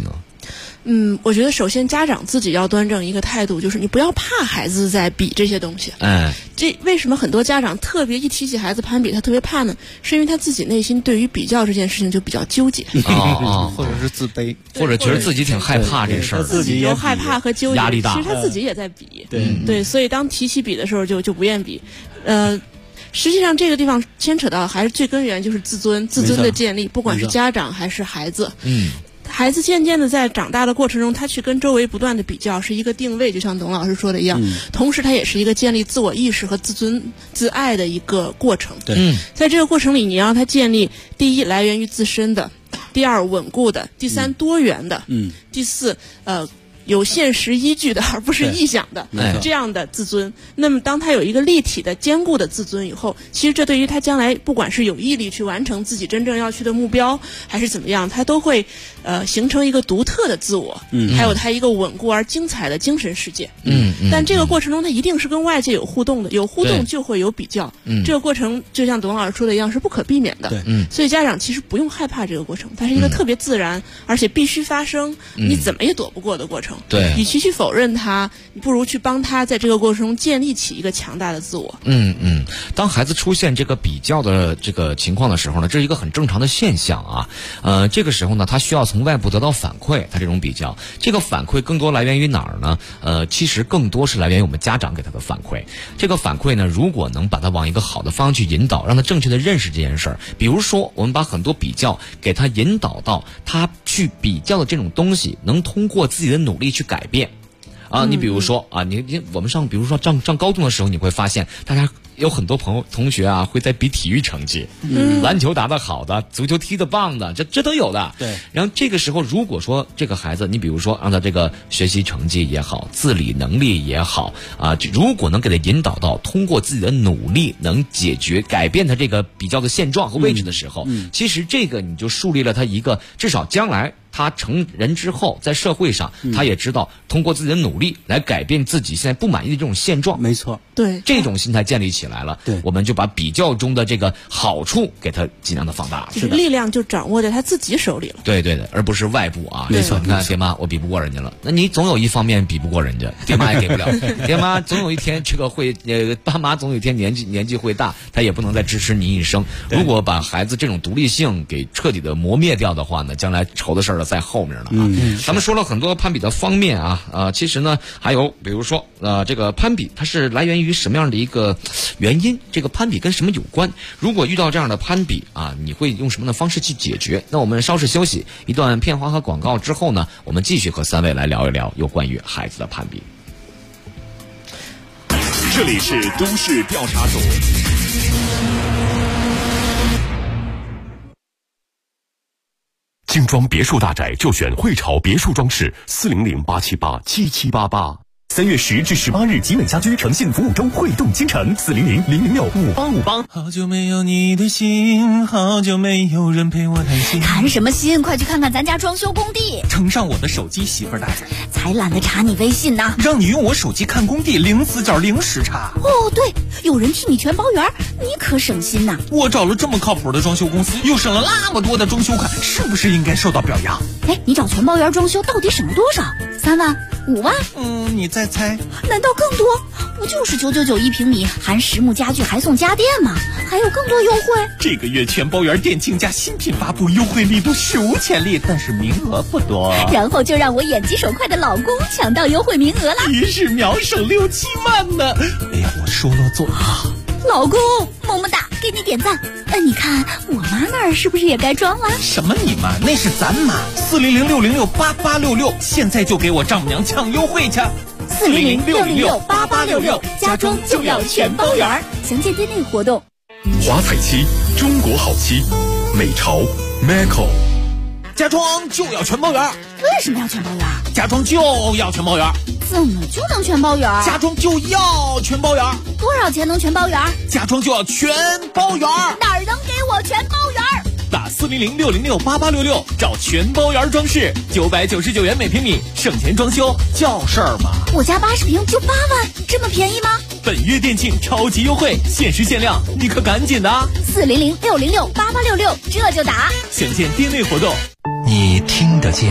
S3: 我觉得首先家长自己要端正一个态度，就是你不要怕孩子在比这些东西。这为什么很多家长特别一提起孩子攀比，他特别怕呢？是因为他自己内心对于比较这件事情就比较纠结，
S13: 或者是自卑，
S7: 或者觉得自己挺害怕这事儿，
S3: 自己有害怕和纠结，
S7: 压力大。
S3: 其实他自己也在比，对，所以当提起比的时候就不愿比。实际上这个地方牵扯到还是最根源，就是自尊的建立，不管是家长还是孩子。孩子渐渐的在长大的过程中，他去跟周围不断的比较，是一个定位，就像董老师说的一样。同时，他也是一个建立自我意识和自尊、自爱的一个过程。在这个过程里，你让他建立第一来源于自身的，第二稳固的，第三多元的，第四有现实依据的，而不是臆想的这样的自尊。那么当他有一个立体的坚固的自尊以后，其实这对于他将来不管是有毅力去完成自己真正要去的目标，还是怎么样，他都会形成一个独特的自我，还有他一个稳固而精彩的精神世界。但这个过程中他一定是跟外界有互动的，有互动就会有比较。这个过程就像董老师说的一样，是不可避免的。所以家长其实不用害怕这个过程，它是一个特别自然而且必须发生，你怎么也躲不过的过程。与其去否认它，你不如去帮他在这个过程中建立起一个强大的自我。
S7: 当孩子出现这个比较的这个情况的时候呢，这是一个很正常的现象啊。这个时候呢，他需要从外部得到反馈，他这种比较，这个反馈更多来源于哪儿呢？其实更多是来源于我们家长给他的反馈。这个反馈呢，如果能把他往一个好的方向去引导，让他正确的认识这件事儿，比如说我们把很多比较给他引导到他去比较的这种东西，能通过自己的努力去改变。你比如说我们比如说上高中的时候，你会发现大家有很多同学啊会在比体育成绩，篮球打得好的，足球踢得棒的，这都有的。然后这个时候，如果说这个孩子，你比如说让他这个学习成绩也好，自理能力也好如果能给他引导到通过自己的努力能解决改变他这个比较的现状和位置的时候，其实这个你就树立了他一个至少将来他成人之后，在社会上，他也知道通过自己的努力来改变自己现在不满意的这种现状。
S12: 没错，
S3: 对，
S7: 这种心态建立起来了，我们就把比较中的这个好处给他尽量的放大了。
S3: 就是力量就掌握在他自己手里了。
S7: 对，而不是外部啊。
S12: 没错，
S7: 你看爹妈，我比不过人家了，那你总有一方面比不过人家，爹妈也给不了。爹妈总有一天这个会，爸妈总有一天年纪会大，他也不能再支持你一生。如果把孩子这种独立性给彻底的磨灭掉的话呢，将来愁的事儿在后面呢。咱们说了很多攀比的方面其实呢还有比如说这个攀比它是来源于什么样的一个原因，这个攀比跟什么有关，如果遇到这样的攀比你会用什么样的方式去解决？那我们稍事休息一段片花和广告之后呢，我们继续和3位来聊一聊有关于孩子的攀比。
S6: 这里是都市调查组。
S20: 精装别墅大宅就选汇潮别墅装饰，400-878-7788。3月10至18日，集美家居诚信服务周汇动京城，400-006-5858。
S21: 好久没有你的心，好久没有人陪我谈心。
S5: 谈什么心？快去看看咱家装修工地。
S21: 呈上我的手机，媳妇儿大姐。
S5: 才懒得查你微信呢。
S21: 让你用我手机看工地，零死角零时差。
S5: 哦，对，有人替你全包圆，你可省心呐。
S21: 我找了这么靠谱的装修公司，又省了那么多的装修款，是不是应该受到表扬？
S5: 你找全包圆装修到底省了多少？3万、5万？
S21: 你再猜？
S5: 难道更多？不就是999一平米，含实木家具还送家电吗？还有更多优惠。
S21: 这个月全包圆电竞价新品发布，优惠力度史无前例，但是名额不多。
S5: 然后就让我眼疾手快的老公抢到优惠名额了，
S21: 于是秒省6-7万呢。哎呀，我说了做。
S5: 老公，么么哒，给你点赞。你看我妈那儿是不是也该装了？
S21: 什么你妈？那是咱妈。400-606-8866，现在就给我丈母娘抢优惠去。
S5: 400-606-8866，家装就要全包圆。详见店内活动。
S20: 华彩漆，中国好漆，美潮 Macco。
S21: 家装就要全包圆。
S5: 为什么要全包圆？
S21: 家装就要全包圆。
S5: 怎么就能全包圆？
S21: 家装就要全包圆。
S5: 多少钱能全包圆？
S21: 家装就要全包圆。
S5: 哪儿能给我全包圆？
S21: 打400-606-8866，找全包圆装饰，999元每平米，省钱装修叫事儿吗？
S5: 我家80平就8万，这么便宜吗？
S21: 本月店庆超级优惠，限时限量，你可赶紧的
S5: ！400-606-8866，这就打。
S21: 详见店内活动。
S1: 你听得见，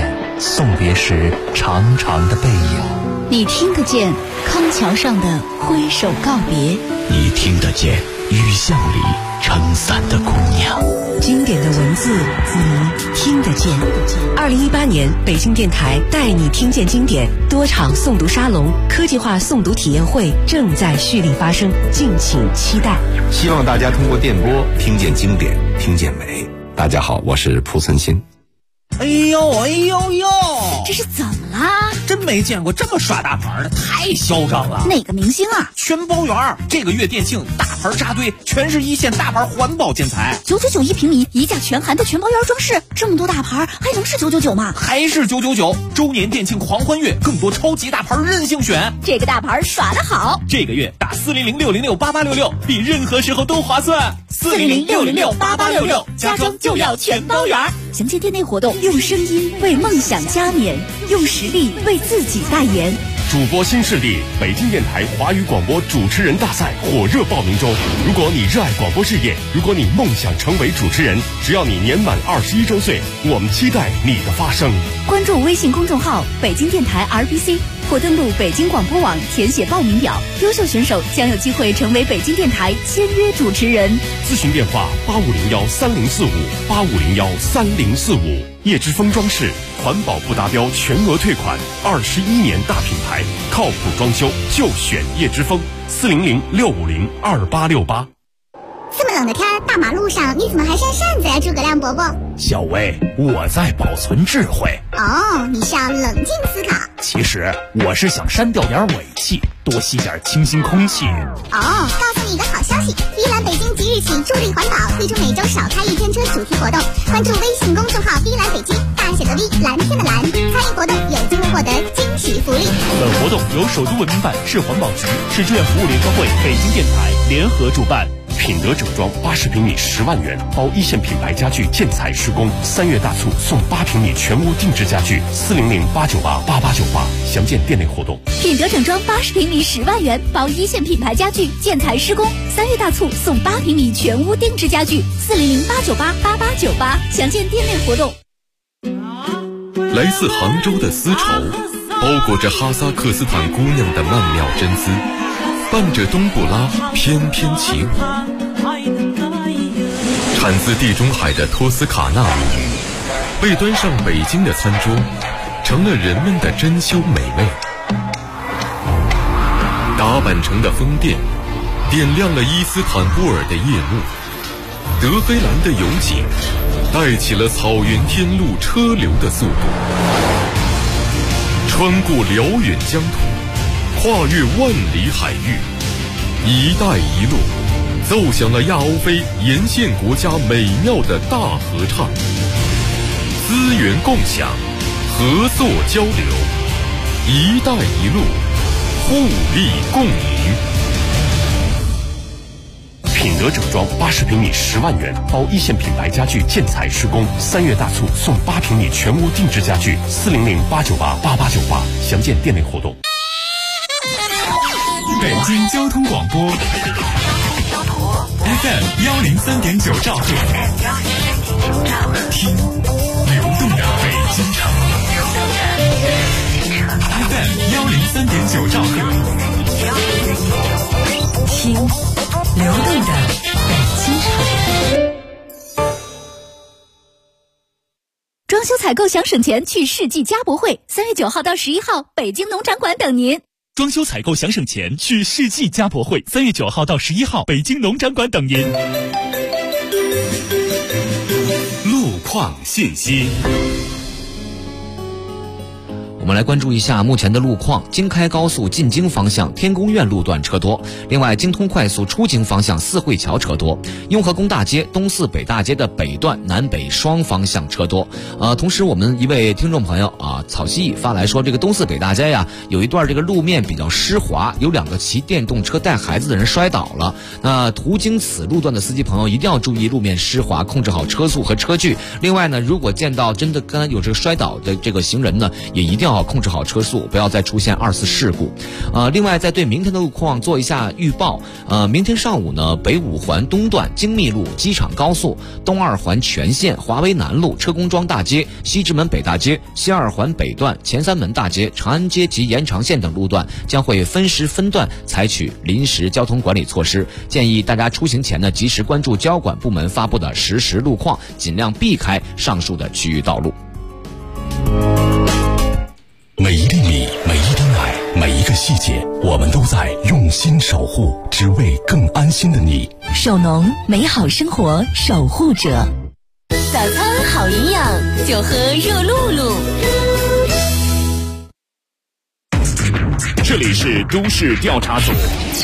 S1: 送别时长长的背影，
S5: 你听得见康桥上的挥手告别，
S1: 你听得见雨巷里撑伞的姑娘。
S14: 经典的文字，你听得见。2018年，北京电台带你听见经典多场诵读沙龙、科技化诵读体验会正在蓄力发生，敬请期待。
S4: 希望大家通过电波听见经典，听见美。大家好，我是蒲存昕。
S22: 哎呦，
S5: 这是怎么啦？
S22: 真没见过这么耍大牌的，太嚣张了。
S5: 哪个明星啊？
S22: 全包圆，这个月店庆大牌扎堆，全是一线大牌环保建材
S5: ，999一平米，一价全含的全包圆装饰，这么多大牌还能是999吗？
S22: 还是999。周年店庆狂欢月，更多超级大牌任性选，
S5: 这个大牌耍得好。
S21: 这个月打400-606-8866，比任何时候都划算。
S5: 400-606-8866，家装就要全包圆。详见店内活动，用声音为梦想加冕，用实力为自己代言。
S21: 主播新势力，北京电台华语广播主持人大赛火热报名中。如果你热爱广播事业，如果你梦想成为主持人，只要你年满21周岁，我们期待你的发声。
S5: 关注微信公众号北京电台 RBC， 或登录北京广播网填写报名表，优秀选手将有机会成为北京电台签约主持人。
S21: 咨询电话8501-3045，8501-3045。叶之峰装饰，环保不达标全额退款，21年大品牌，靠谱装修就选叶之峰。400-650-2868。
S8: 这么冷的天，大马路上你怎么还扇扇子呀，诸葛亮伯伯？
S21: 小薇，我在保存智慧。
S8: 哦，你是要冷静思考。
S21: 其实我是想删掉点尾气，多吸点清新空气。
S8: 哦，告诉你一个好消息，依兰北京即日起助力环保，推出每周少开1天车主题活动。关注微信公众号依兰北京，大写的 V， 蓝天的蓝，参与活动有机会获得惊喜福利。
S21: 本活动由首都文明办、市环保局、市志愿服务联合会、北京电台联合主办。品德整装80平米10万元，包一线品牌家具建材施工，3月大促送8平米全屋定制家具，400-898-8898，详见店内活动。
S5: 品德整装80平米10万元，包一线品牌家具建材施工，3月大促送8平米全屋定制家具，400-898-8898，详见店内活动。
S23: 来自杭州的丝绸，包裹着哈萨克斯坦姑娘的曼妙真姿，伴着冬不拉翩翩起舞。产自地中海的托斯卡纳米，被端上北京的餐桌，成了人们的珍馐美味。打扮成的风电，点亮了伊斯坦布尔的夜幕。德黑兰的油井，带起了草原天路车流的速度。穿过辽远疆土，跨越万里海域，一带一路奏响了亚欧非沿线国家美妙的大合唱。资源共享，合作交流，一带一路，互利共赢。
S21: 品德整装80平米10万元，包一线品牌家具建材施工，3月大促送8平米全屋定制家具，400-898-8898，详见店内活动。
S1: 北京交通广播 FM 103.9兆赫，听流动的北京城。FM 103.9兆赫，
S14: 听流动的北京城。
S5: 装修采购想省钱，去世纪家博会，3月9号到11号，北京农展馆等您。
S21: 装修采购想省钱，去世纪家博会，3月9号到11号，北京农展馆等您。
S1: 路况信息。
S7: 我们来关注一下目前的路况。京开高速进京方向天宫苑路段车多，另外京通快速出京方向四惠桥车多，雍和宫大街东四北大街的北段南北双方向车多。同时我们一位听众朋友草蜥蜴发来说，这个东四北大街呀，有一段这个路面比较湿滑，有2个骑电动车带孩子的人摔倒了。那途经此路段的司机朋友一定要注意路面湿滑，控制好车速和车距。另外呢，如果见到真的刚才有这个摔倒的这个行人呢，也一定要好控制好车速，不要再出现2次事故。另外再对明天的路况做一下预报。明天上午呢，北5环东段精密路、机场高速、东2环全线、华为南路、车公庄大街、西直门北大街、西2环北段、前3门大街、长安街及延长线等路段将会分时分段采取临时交通管理措施，建议大家出行前呢，及时关注交管部门发布的实时路况，尽量避开上述的区域道路。
S20: 每一粒米，每一滴奶，每一个细节，我们都在用心守护，只为更安心的你。
S5: 守农，美好生活守护者。早餐好营养，就喝热露露。
S6: 这里是都市调查组。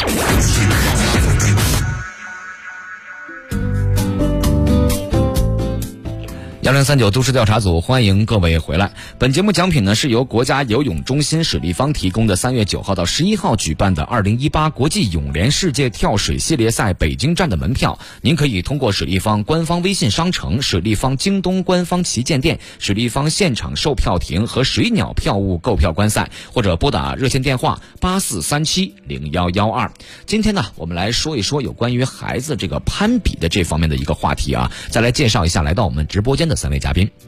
S7: 1039都市调查组，欢迎各位回来。本节目奖品呢是由国家游泳中心水立方提供的3月9号到11号举办的2018国际泳联世界跳水系列赛北京站的门票，您可以通过水立方官方微信商城、水立方京东官方旗舰店、水立方现场售票亭和水鸟票务购票观赛，或者拨打热线电话84370112。今天呢，我们来说一说有关于孩子这个攀比的这方面的一个话题啊。再来介绍一下来到我们直播间的3位嘉宾。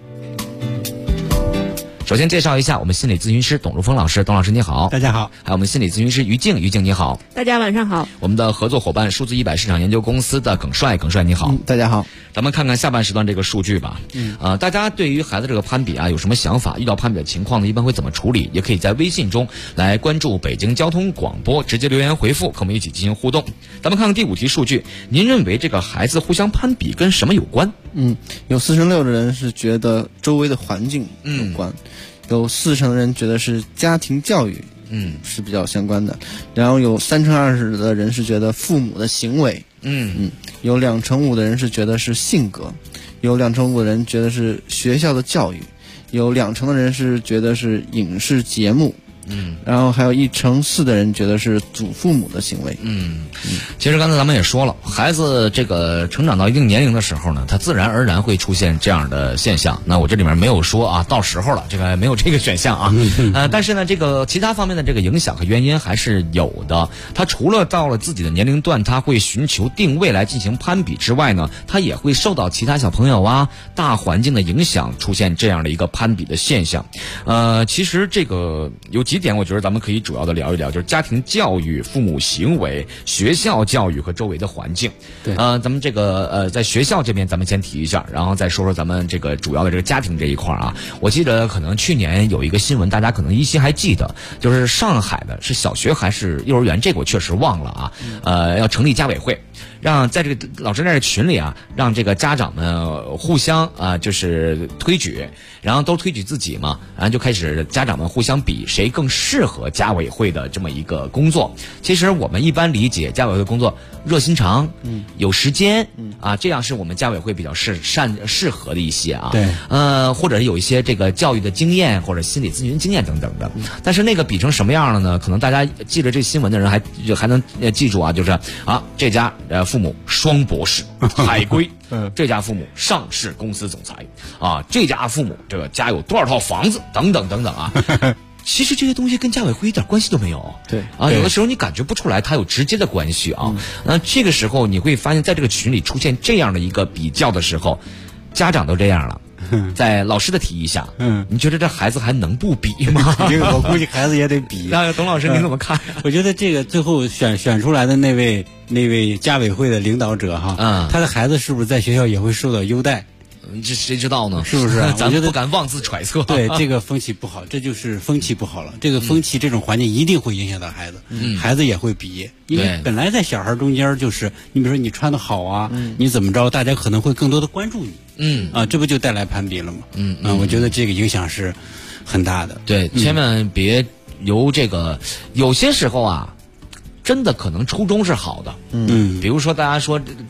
S7: 首先介绍一下我们心理咨询师董如峰老师，董老师你好。
S12: 大家好。
S7: 还有我们心理咨询师于静，于静你好。
S3: 大家晚上好。
S7: 我们的合作伙伴数字100市场研究公司的耿帅，耿帅你好。
S13: 大家好。
S7: 咱们看看下半时段这个数据吧。大家对于孩子这个攀比啊有什么想法？遇到攀比的情况呢，一般会怎么处理？也可以在微信中来关注北京交通广播，直接留言回复，和我们一起进行互动。咱们看看第5题数据，您认为这个孩子互相攀比跟什么有关？
S13: 有46%的人是觉得周围的环境有关，有40%的人觉得是家庭教育，是比较相关的，然后有20%的人是觉得父母的行为，有5%的人是觉得是性格，有5%的人觉得是学校的教育，有2%的人是觉得是影视节目，然后还有1%4的人觉得是祖父母的行为。
S7: 其实刚才咱们也说了，孩子这个成长到一定年龄的时候呢，他自然而然会出现这样的现象。那我这里面没有说啊，到时候了，这个没有这个选项啊。但是呢，这个其他方面的这个影响和原因还是有的。他除了到了自己的年龄段，他会寻求定位来进行攀比之外呢，他也会受到其他小朋友啊、大环境的影响，出现这样的一个攀比的现象。其实这个有几点，我觉得咱们可以主要的聊一聊，就是家庭教育、父母行为、学校教育和周围的环境。
S12: 对，
S7: 咱们这个在学校这边咱们先提一下，然后再说说咱们这个主要的这个家庭这一块啊。我记得可能去年有一个新闻，大家可能依稀还记得，就是上海的是小学还是幼儿园，这个我确实忘了啊。要成立家委会，让在这个老师那个群里啊，让这个家长们互相就是推举，然后都推举自己嘛，然后就开始家长们互相比谁更适合家委会的这么一个工作。其实我们一般理解家委会工作热心肠，有时间，这样是我们家委会比较适合的一些啊。
S12: 对，
S7: 或者有一些这个教育的经验或者心理咨询经验等等的。但是那个比成什么样了呢？可能大家记着这新闻的人还能记住啊，就是这家父母双博士，海归。这家父母上市公司总裁这家父母这个家有多少套房子等等等等啊。其实这些东西跟家委会一点关系都没有。
S13: 对
S7: 有的时候你感觉不出来它有直接的关系啊。那这个时候你会发现在这个群里出现这样的一个比较的时候，家长都这样了，在老师的提议下，你觉得这孩子还能不比吗？
S12: 我估计孩子也得比。
S7: 那董老师您怎么看？
S12: 我觉得这个最后选出来的那位家委会的领导者他的孩子是不是在学校也会受到优待？
S7: 这谁知道呢？
S12: 是不是？
S7: 咱们不敢妄自揣测。
S12: 对，这个风气不好，这就是风气不好了。这个风气，这种环境一定会影响到孩子，孩子也会比，因为本来在小孩中间就是，你比如说你穿的好啊，你怎么着，大家可能会更多的关注你，这不就带来攀比了吗？我觉得这个影响是很大的。
S7: 对，千万别由这个，有些时候啊。真的可能初衷是好的，比如说大家说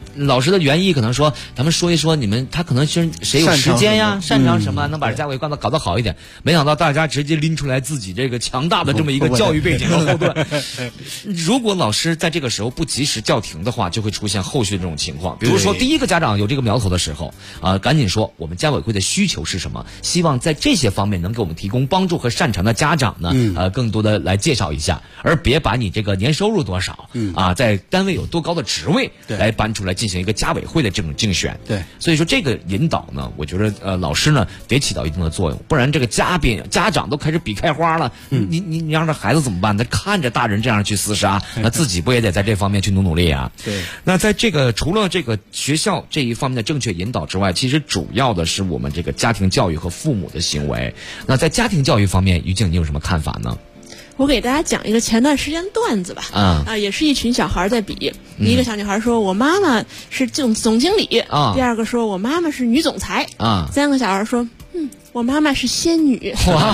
S7: 老师的原意可能说，咱们说一说他可能是谁有时间呀，擅长什么，能把家委搞得好一点。没想到大家直接拎出来自己这个强大的这么一个教育背景和后盾。如果老师在这个时候不及时叫停的话，就会出现后续这种情况。比如说，第一个家长有这个苗头的时候，赶紧说我们家委会的需求是什么，希望在这些方面能给我们提供帮助和擅长的家长呢，更多的来介绍一下，而别把你这个年收入多少，在单位有多高的职位来搬出来进行一个家委会的这种竞选。
S12: 对，
S7: 所以说这个引导呢，我觉得老师呢得起到一定的作用，不然这个家长都开始比开花了，你让这孩子怎么办？他看着大人这样去厮杀，那自己不也得在这方面去努力啊？
S12: 对。
S7: 那在这个除了这个学校这一方面的正确引导之外，其实主要的是我们这个家庭教育和父母的行为。那在家庭教育方面，于静你有什么看法呢？
S3: 我给大家讲一个前段时间的段子吧。也是一群小孩在比，一个小女孩说我妈妈是总经理，第二个说我妈妈是女总裁，三个小孩说我妈妈是仙女。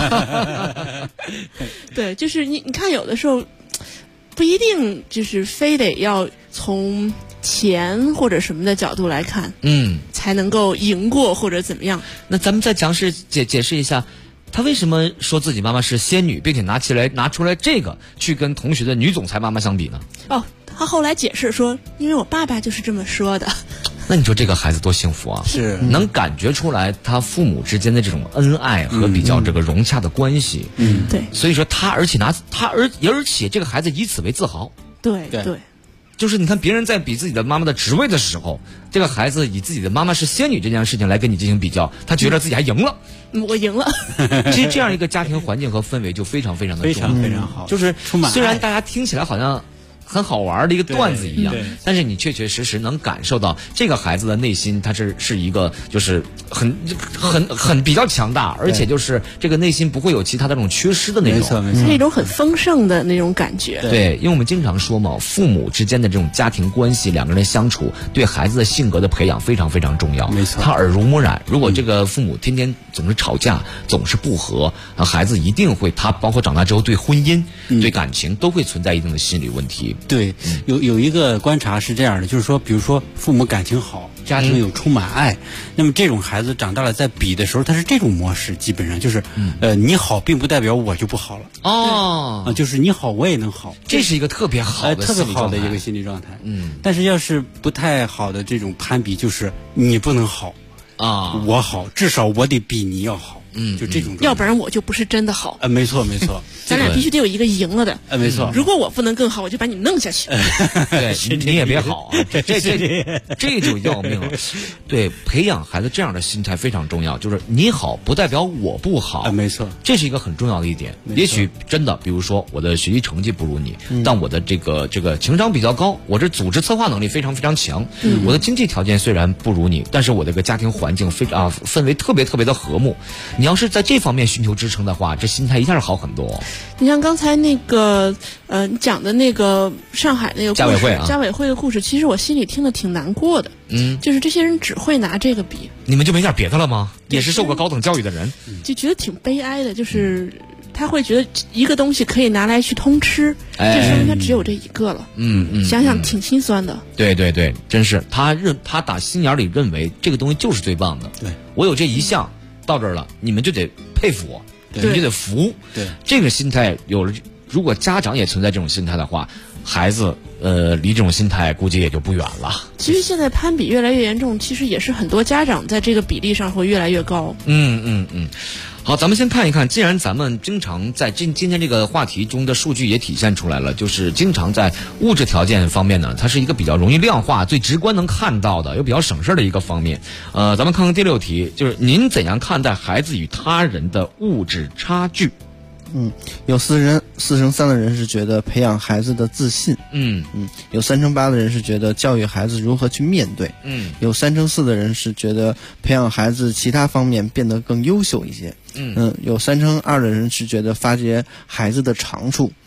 S3: 对，就是你看有的时候不一定就是非得要从钱或者什么的角度来看，才能够赢过或者怎么样。
S7: 那咱们再解释一下，他为什么说自己妈妈是仙女，并且拿出来这个去跟同学的女总裁妈妈相比呢？
S3: 他后来解释说，因为我爸爸就是这么说的。
S7: 那你说这个孩子多幸福啊！
S12: 是
S7: 能感觉出来他父母之间的这种恩爱和比较这个融洽的关系。
S3: 对。
S7: 所以说而且这个孩子以此为自豪。
S3: 对。
S7: 就是你看别人在比自己的妈妈的职位的时候，这个孩子以自己的妈妈是仙女这件事情来跟你进行比较，他觉得自己还赢了。
S3: 我赢了。
S7: 其实这样一个家庭环境和氛围就非常非常的重要，
S12: 非常好。
S7: 就是虽然大家听起来好像很好玩的一个段子一样，但是你确确实实能感受到这个孩子的内心，他是一个就是很比较强大，而且就是这个内心不会有其他的这种缺失的那种，
S12: 没错，
S3: 是一种很丰盛的那种感觉。
S7: 对，因为我们经常说嘛，父母之间的这种家庭关系，两个人相处对孩子的性格的培养非常非常重要。
S12: 没错，
S7: 他耳濡目染。如果这个父母天天总是吵架，总是不和，孩子一定会，他包括长大之后对婚姻、对感情都会存在一定的心理问题。
S12: 对，有一个观察是这样的，就是说，比如说父母感情好，家庭有充满爱，那么这种孩子长大了在比的时候，他是这种模式，基本上就是，你好并不代表我就不好了。就是你好我也能好，
S7: 这是一一个特别好的
S12: 一个心理状态。但是要是不太好的这种攀比，就是你不能好啊，我好，至少我得比你要好。就这种，
S3: 要不然我就不是真的好。
S12: 没错没错，
S3: 咱俩必须得有一个赢了的。
S12: 没错，
S3: 如果我不能更好，我就把你弄下去。
S7: 对，你也别好啊，这就要命了。对，培养孩子这样的心态非常重要，就是你好不代表我不好。
S12: 没错，
S7: 这是一个很重要的一点。也许真的，比如说我的学习成绩不如你，但我的这个情商比较高，我这组织策划能力非常非常强。我的经济条件虽然不如你，但是我这个家庭环境氛围特别特别的和睦。你要是在这方面寻求支撑的话，这心态一下是好很多。
S3: 你像刚才那个讲的那个上海那个
S7: 家
S3: 委会的故事，其实我心里听得挺难过的。就是这些人只会拿这个比，
S7: 你们就没点别的了吗？也是受过高等教育的人，
S3: 就觉得挺悲哀的。就是他会觉得一个东西可以拿来去通吃，这说明他只有这一个了。想想挺心酸的。
S7: 对对对，真是他打心眼里认为这个东西就是最棒的。
S12: 对，
S7: 我有这一项。到这儿了，你们就得佩服我，你们就得服。
S12: 对，
S7: 这个心态有了，如果家长也存在这种心态的话，孩子离这种心态估计也就不远了。
S3: 其实现在攀比越来越严重，其实也是很多家长在这个比例上会越来越高。
S7: 好，咱们先看一看，既然咱们经常在今天这个话题中的数据也体现出来了，就是经常在物质条件方面呢，它是一个比较容易量化、最直观能看到的，又比较省事的一个方面。咱们看看第6题，就是您怎样看待孩子与他人的物质差距？
S13: 有4成3的人是觉得培养孩子的自信，有3成8的人是觉得教育孩子如何去面对，有3成4的人是觉得培养孩子其他方面变得更优秀一些，有3成2的人是觉得发掘孩子的长处，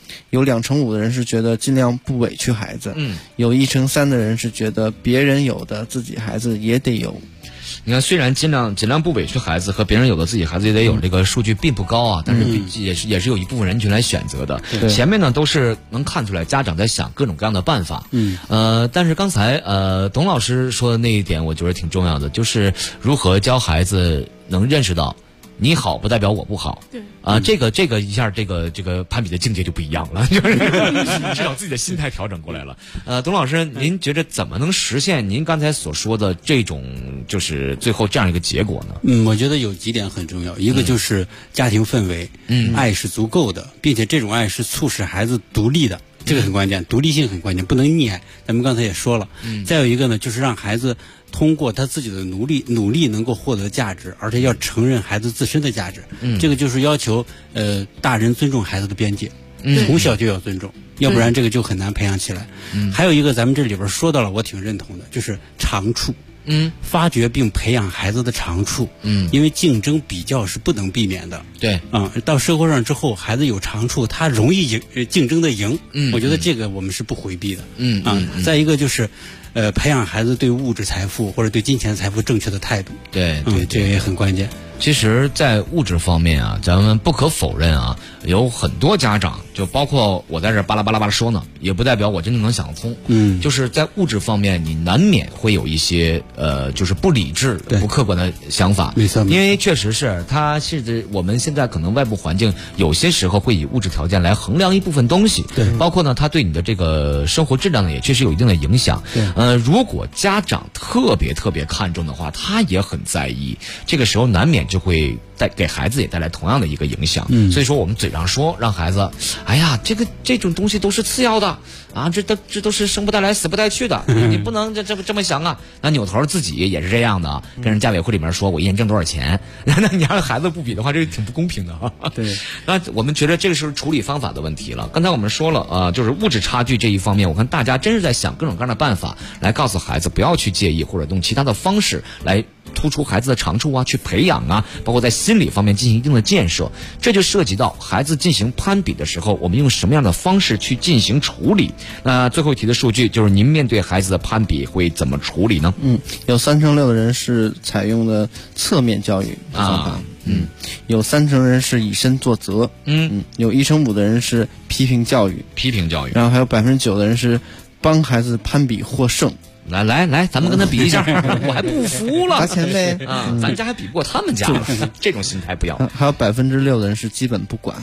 S13: 有2成5的人是觉得尽量不委屈孩子，有1成3的人是觉得别人有的自己孩子也得有。
S7: 你看，虽然尽量不委屈孩子和别人有的自己孩子也得有，这个数据并不高啊，但是也是有一部分人群来选择的。前面呢都是能看出来家长在想各种各样的办法。但是刚才董老师说的那一点，我觉得挺重要的，就是如何教孩子能认识到你好不代表我不好。对啊，这个一下，这个攀比的境界就不一样了，就是至少自己的心态调整过来了。董老师，您觉得怎么能实现您刚才所说的这种就是最后这样一个结果呢？
S12: 我觉得有几点很重要，一个就是家庭氛围，爱是足够的，并且这种爱是促使孩子独立的。这个很关键，独立性很关键，不能溺爱。咱们刚才也说了，再有一个呢，就是让孩子通过他自己的努力能够获得价值，而且要承认孩子自身的价值。这个就是要求大人尊重孩子的边界，从小就要尊重，要不然这个就很难培养起来。还有一个咱们这里边说到了，我挺认同的，就是长处。发掘并培养孩子的长处。因为竞争比较是不能避免的。
S7: 对，
S12: 到社会上之后，孩子有长处，他容易竞争的赢。我觉得这个我们是不回避的。再一个就是培养孩子对物质财富或者对金钱财富正确的态度。
S7: 对，
S12: 这个也很关键。
S7: 其实在物质方面啊，咱们不可否认啊，有很多家长，就包括我在这巴拉巴拉巴拉说呢，也不代表我真正能想得通。就是在物质方面，你难免会有一些就是不理智、不客观的想法。
S12: 没错，
S7: 因为确实是它是我们现在可能外部环境有些时候会以物质条件来衡量一部分东西。
S12: 对，
S7: 包括呢，它对你的这个生活质量呢，也确实有一定的影响。
S12: 对，
S7: 如果家长特别看重的话，他也很在意，这个时候难免就会给孩子也带来同样的一个影响。所以说我们嘴上说让孩子，哎呀，这种东西都是次要的啊，这都是生不带来死不带去的，你不能这么想啊。那扭头自己也是这样的，跟人家委会里面说我一年挣多少钱，那你让孩子不比的话，这挺不公平的啊。
S12: 对，
S7: 那我们觉得这个是处理方法的问题了。刚才我们说了就是物质差距这一方面，我看大家真是在想各种各样的办法来告诉孩子不要去介意，或者用其他的方式来突出孩子的长处啊，去培养啊，包括在心理方面进行一定的建设。这就涉及到孩子进行攀比的时候，我们用什么样的方式去进行处理。那最后一题的数据就是您面对孩子的攀比会怎么处理呢？
S13: 有3成6的人是采用的侧面教育方法。有3成人是以身作则。有1成5的人是批评教育。然后还有9%的人是帮孩子攀比获胜。
S7: 来，咱们跟他比一下，我还不服了。
S13: 砸钱呗
S7: 咱家还比不过他们家，这种心态不要。
S13: 还有6%的人是基本不管。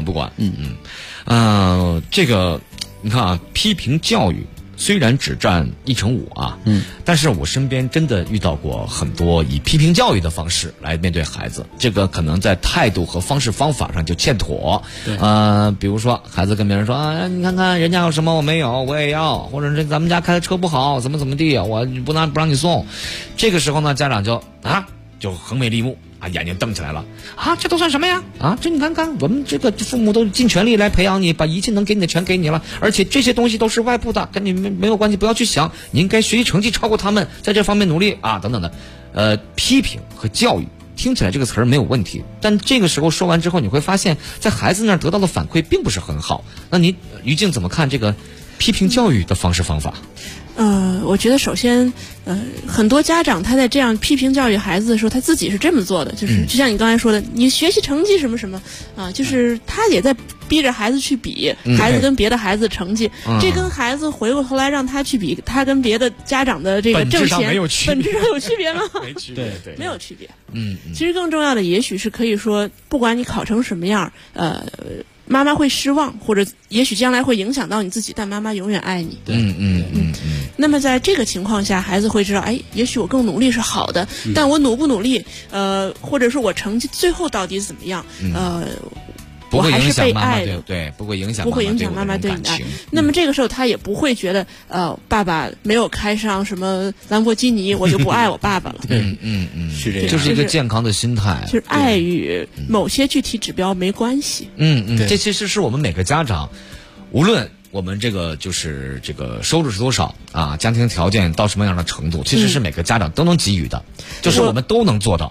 S7: 这个你看啊，批评教育虽然只占1/5啊，但是我身边真的遇到过很多以批评教育的方式来面对孩子，这个可能在态度和方式方法上就欠妥。比如说孩子跟别人说啊，你看看人家有什么我没有，我也要，或者是咱们家开的车不好，怎么地，我不让你送。这个时候呢，家长就横眉立目啊，眼睛瞪起来了啊，这都算什么呀？啊，这你看看，我们这个父母都尽全力来培养你，把一切能给你的全给你了，而且这些东西都是外部的，跟你没有关系，不要去想，你应该学习成绩超过他们，在这方面努力啊，等等的。批评和教育听起来这个词儿没有问题，但这个时候说完之后，你会发现在孩子那儿得到的反馈并不是很好。那你于静怎么看这个批评教育的方式方法？
S3: 我觉得首先，很多家长他在这样批评教育孩子的时候，他自己是这么做的，就是就像你刚才说的，你学习成绩什么什么啊，就是他也在逼着孩子去比孩子跟别的孩子成绩，这跟孩子回过头来让他去比他跟别的家长的这个挣钱，本质上有区别吗？没有区别。其实更重要的也许是可以说，不管你考成什么样，妈妈会失望，或者也许将来会影响到你自己，但妈妈永远爱你。那么在这个情况下，孩子会知道，也许我更努力是好的，但我努不努力，或者说我成绩最后到底怎么样，我还是被爱的，
S7: 对，不会影响
S3: 妈妈对你的爱。那么这个时候他也不会觉得，爸爸没有开上什么兰博基尼，我就不爱我爸爸了。
S12: 是这样，
S7: 就是一个健康的心态。
S3: 就是爱与某些具体指标没关系。
S7: 这其实是我们每个家长，无论我们就是这个收入是多少啊，家庭条件到什么样的程度，其实是每个家长都能给予的，就是我们都能做到。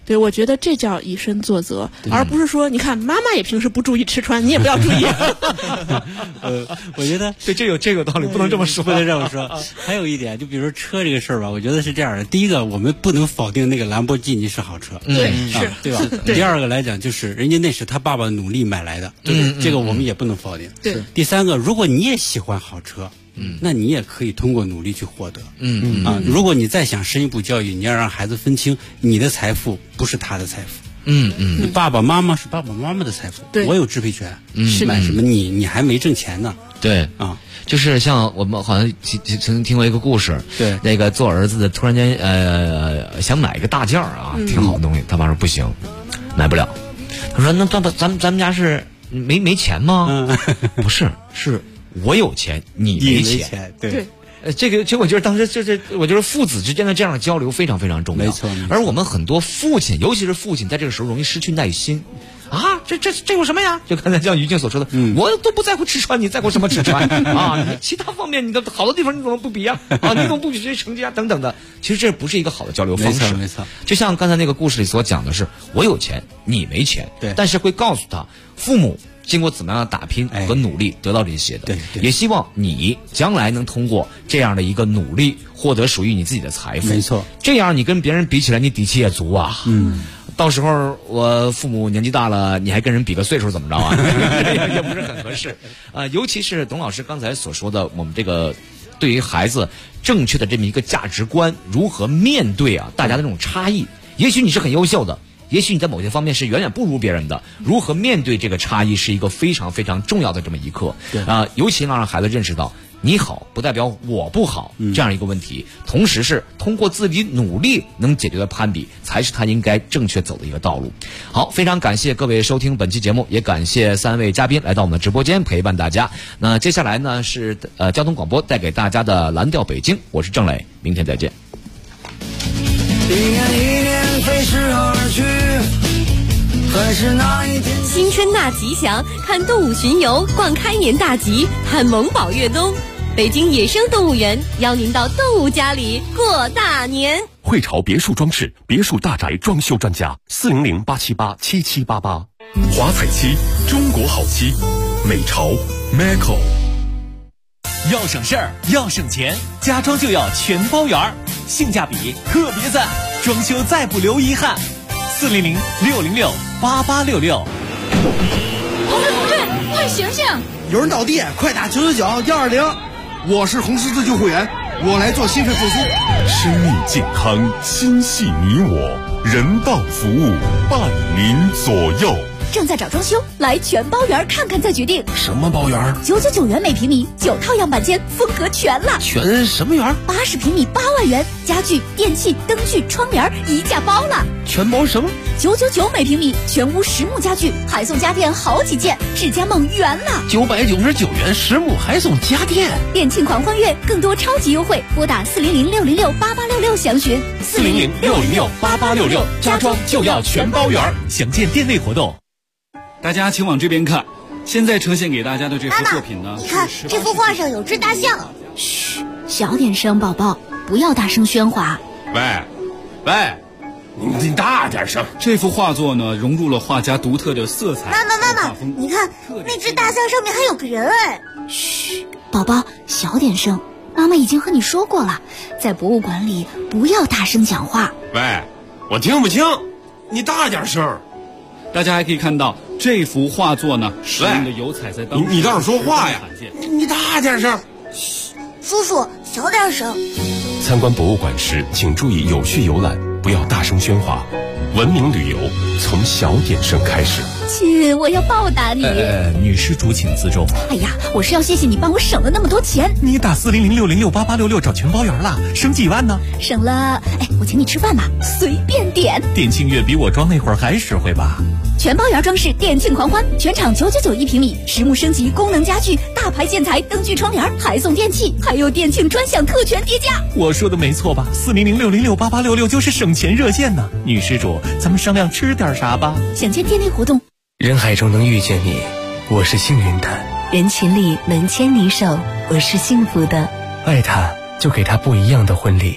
S3: 对，我觉得这叫以身作则，而不是说你看妈妈也平时不注意吃穿，你也不要注意。
S12: 我觉得
S7: 对，这个道理不能这么说，
S12: 不能这么说。还有一点，就比如说车这个事儿吧，我觉得是这样的。第一个，我们不能否定那个兰博基尼是好车，
S3: 对，是，
S12: 对吧？第二个来讲，就是人家那是他爸爸努力买来的，这个我们也不能否定。
S3: 对。
S12: 第三个，如果你也喜欢好车，那你也可以通过努力去获得。如果你再想深一步教育，你要让孩子分清你的财富不是他的财富。爸爸妈妈是爸爸妈妈的财富，我有支配权。买什么你还没挣钱呢？
S7: 对啊，就是像我们好像曾经听过一个故事，
S12: 对，
S7: 那个做儿子的突然间想买一个大件儿啊，挺好的东西，他爸说不行，买不了。他说那爸爸咱们家是没钱吗？不是，是我有钱，你没钱。
S12: 对。
S7: 这个其实我觉得当时我觉得父子之间的这样的交流非常非常重要。
S12: 没错。
S7: 而我们很多父亲，尤其是父亲，在这个时候容易失去耐心。啊，这有什么呀？就刚才像于静所说的，我都不在乎吃穿，你在乎什么吃穿啊？其他方面你的好的地方你怎么不比呀？啊，你怎么不比这些成绩啊？等等的，其实这不是一个好的交流方式。
S12: 没错。
S7: 就像刚才那个故事里所讲的是，我有钱，你没钱，
S12: 对，
S7: 但是会告诉他，父母经过怎么样的打拼和努力得到这些的，
S12: 对，
S7: 也希望你将来能通过这样的一个努力，获得属于你自己的财富。
S12: 没错，
S7: 这样你跟别人比起来，你底气也足啊。到时候我父母年纪大了，你还跟人比个岁数怎么着啊？也不是很合适尤其是董老师刚才所说的，我们这个对于孩子正确的这么一个价值观，如何面对大家的这种差异。也许你是很优秀的，也许你在某些方面是远远不如别人的，如何面对这个差异是一个非常非常重要的这么一课。尤其能让孩子认识到你好不代表我不好这样一个问题，同时是通过自己努力能解决的攀比，才是他应该正确走的一个道路。好，非常感谢各位收听本期节目，也感谢3位嘉宾来到我们的直播间陪伴大家。那接下来呢是交通广播带给大家的蓝调北京，我是郑磊，明天再见。
S2: 一年一年飞逝而去，还是那一天。
S5: 新春纳吉祥，看动物巡游，逛开年大吉，看萌宝越冬。北京野生动物园邀您到动物家里过大年。
S21: 汇潮别墅装饰，别墅大宅装修专家，400-878-7788。华彩漆，中国好漆，美潮 Maco。
S22: 要省事儿，要省钱，家装就要全包圆，性价比特别赞，装修再不留遗憾。400-606-8866。
S5: 同志，快醒醒！
S9: 有人倒地，快打999-120。我是红十字救护员，我来做心肺复苏。
S21: 生命健康，心系你我，人道服务伴您左右。
S5: 正在找装修，来全包圆看看再决定。
S9: 什么包圆
S5: ？999元每平米，9套样板间，风格全了。
S9: 全什么圆
S5: ？80平米8万元，家具、电器、灯具、窗帘一价包了。
S9: 全包什么
S5: ？999每平米，全屋实木家具，还送家电好几件，智家梦圆了。
S9: 999元实木还送家电，
S5: 店庆狂欢月，更多超级优惠，拨打400-606-8866详询。
S22: 400-606-8866，家装就要全包圆，详见店内活动。
S10: 大家请往这边看，现在呈现给大家的这幅作品呢，
S8: 你看这幅画上有只大象。
S5: 嘘，小点声，宝宝，不要大声喧哗。
S9: 喂，你大点声。
S10: 这幅画作呢，融入了画家独特的色彩。
S8: 妈妈，你看那只大象上面还有个人哎。
S5: 嘘，宝宝，小点声。妈妈已经和你说过了，在博物馆里不要大声讲话。
S9: 喂，我听不清，你大点声。
S10: 大家还可以看到这幅画作呢，使用的油彩在当时
S9: 你倒是说话呀！你大点声。
S8: 嘘，叔叔小点声。
S21: 参观博物馆时，请注意有序游览，不要大声喧哗。文明旅游从小点声开始。
S5: 亲，我要报答你。
S22: 女施主请自重。
S5: 哎呀，我是要谢谢你帮我省了那么多钱。
S22: 你打400-606-8866找全包圆了，省几万呢？
S5: 省了，我请你吃饭吧，随便点。
S22: 店庆月比我装那会儿还实惠吧？
S5: 全包圆装饰店庆狂欢，全场999一平米，实木升级，功能家具，大牌建材，灯具窗帘，还送电器，还有店庆专享特权叠加。
S22: 我说的没错吧？400-606-8866就是省钱热线呢。女施主，咱们商量吃点啥吧？
S5: 想见店内活动。
S11: 人海中能遇见你，我是幸运的；
S14: 人群里能牵你手，我是幸福的。
S11: 爱他，就给他不一样的婚礼。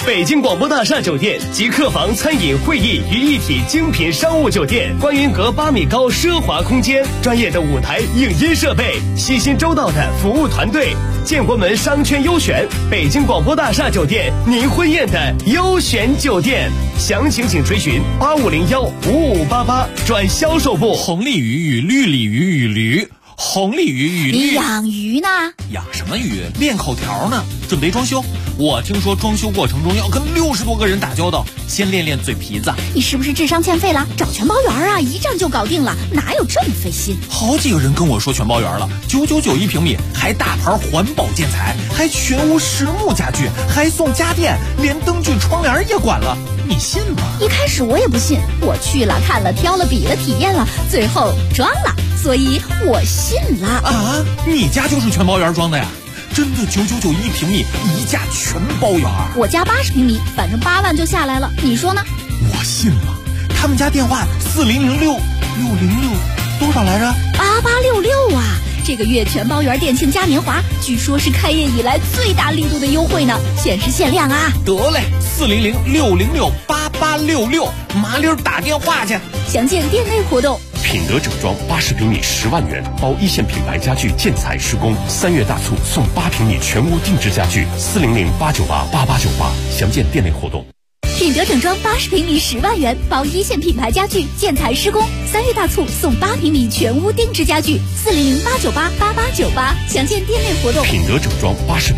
S22: 北京广播大厦酒店集客房、餐饮、会议于一体精品商务酒店，观云阁8米高奢华空间，专业的舞台影音设备，细心周到的服务团队，建国门商圈优选，北京广播大厦酒店，您婚宴的优选酒店。详情请垂询8501-5588转销售部。 红鲤鱼与绿鲤鱼与驴，红鲤鱼与绿。
S5: 你养鱼呢？
S22: 养什么鱼？练口条呢。准备装修，我听说装修过程中要跟60多个人打交道，先练练嘴皮子。
S5: 你是不是智商欠费了？找全包圆啊，一站就搞定了，哪有这么费心？
S22: 好几个人跟我说全包圆了，999一平米，还大牌环保建材，还全屋实木家具，还送家电，连灯具窗帘也管了，你信吗？
S5: 一开始我也不信，我去了看了挑了比了体验了，最后装了，所以我信了。
S22: 啊，你家就是全包圆装的呀？真的999一平米，一价全包圆。
S5: 我家80平米，反正8万就下来了，你说呢？
S22: 我信了。他们家电话4006多少来着
S5: ？8866啊！这个月全包圆店庆嘉年华，据说是开业以来最大力度的优惠呢，限时限量啊！
S22: 得嘞，4006668866，麻溜打电话去。
S5: 详见店内活动。
S21: 品德整装80平米10万元，包一线品牌家具建材施工，3月大促送8平米全屋定制家具，400-898-8898，详见店内活动。
S5: 品德整装80平米10万元，包一线品牌家具建材施工，3月大促送8平米全屋定制家具，400-898-8898，详见店内活动。
S21: 品德整装80平米。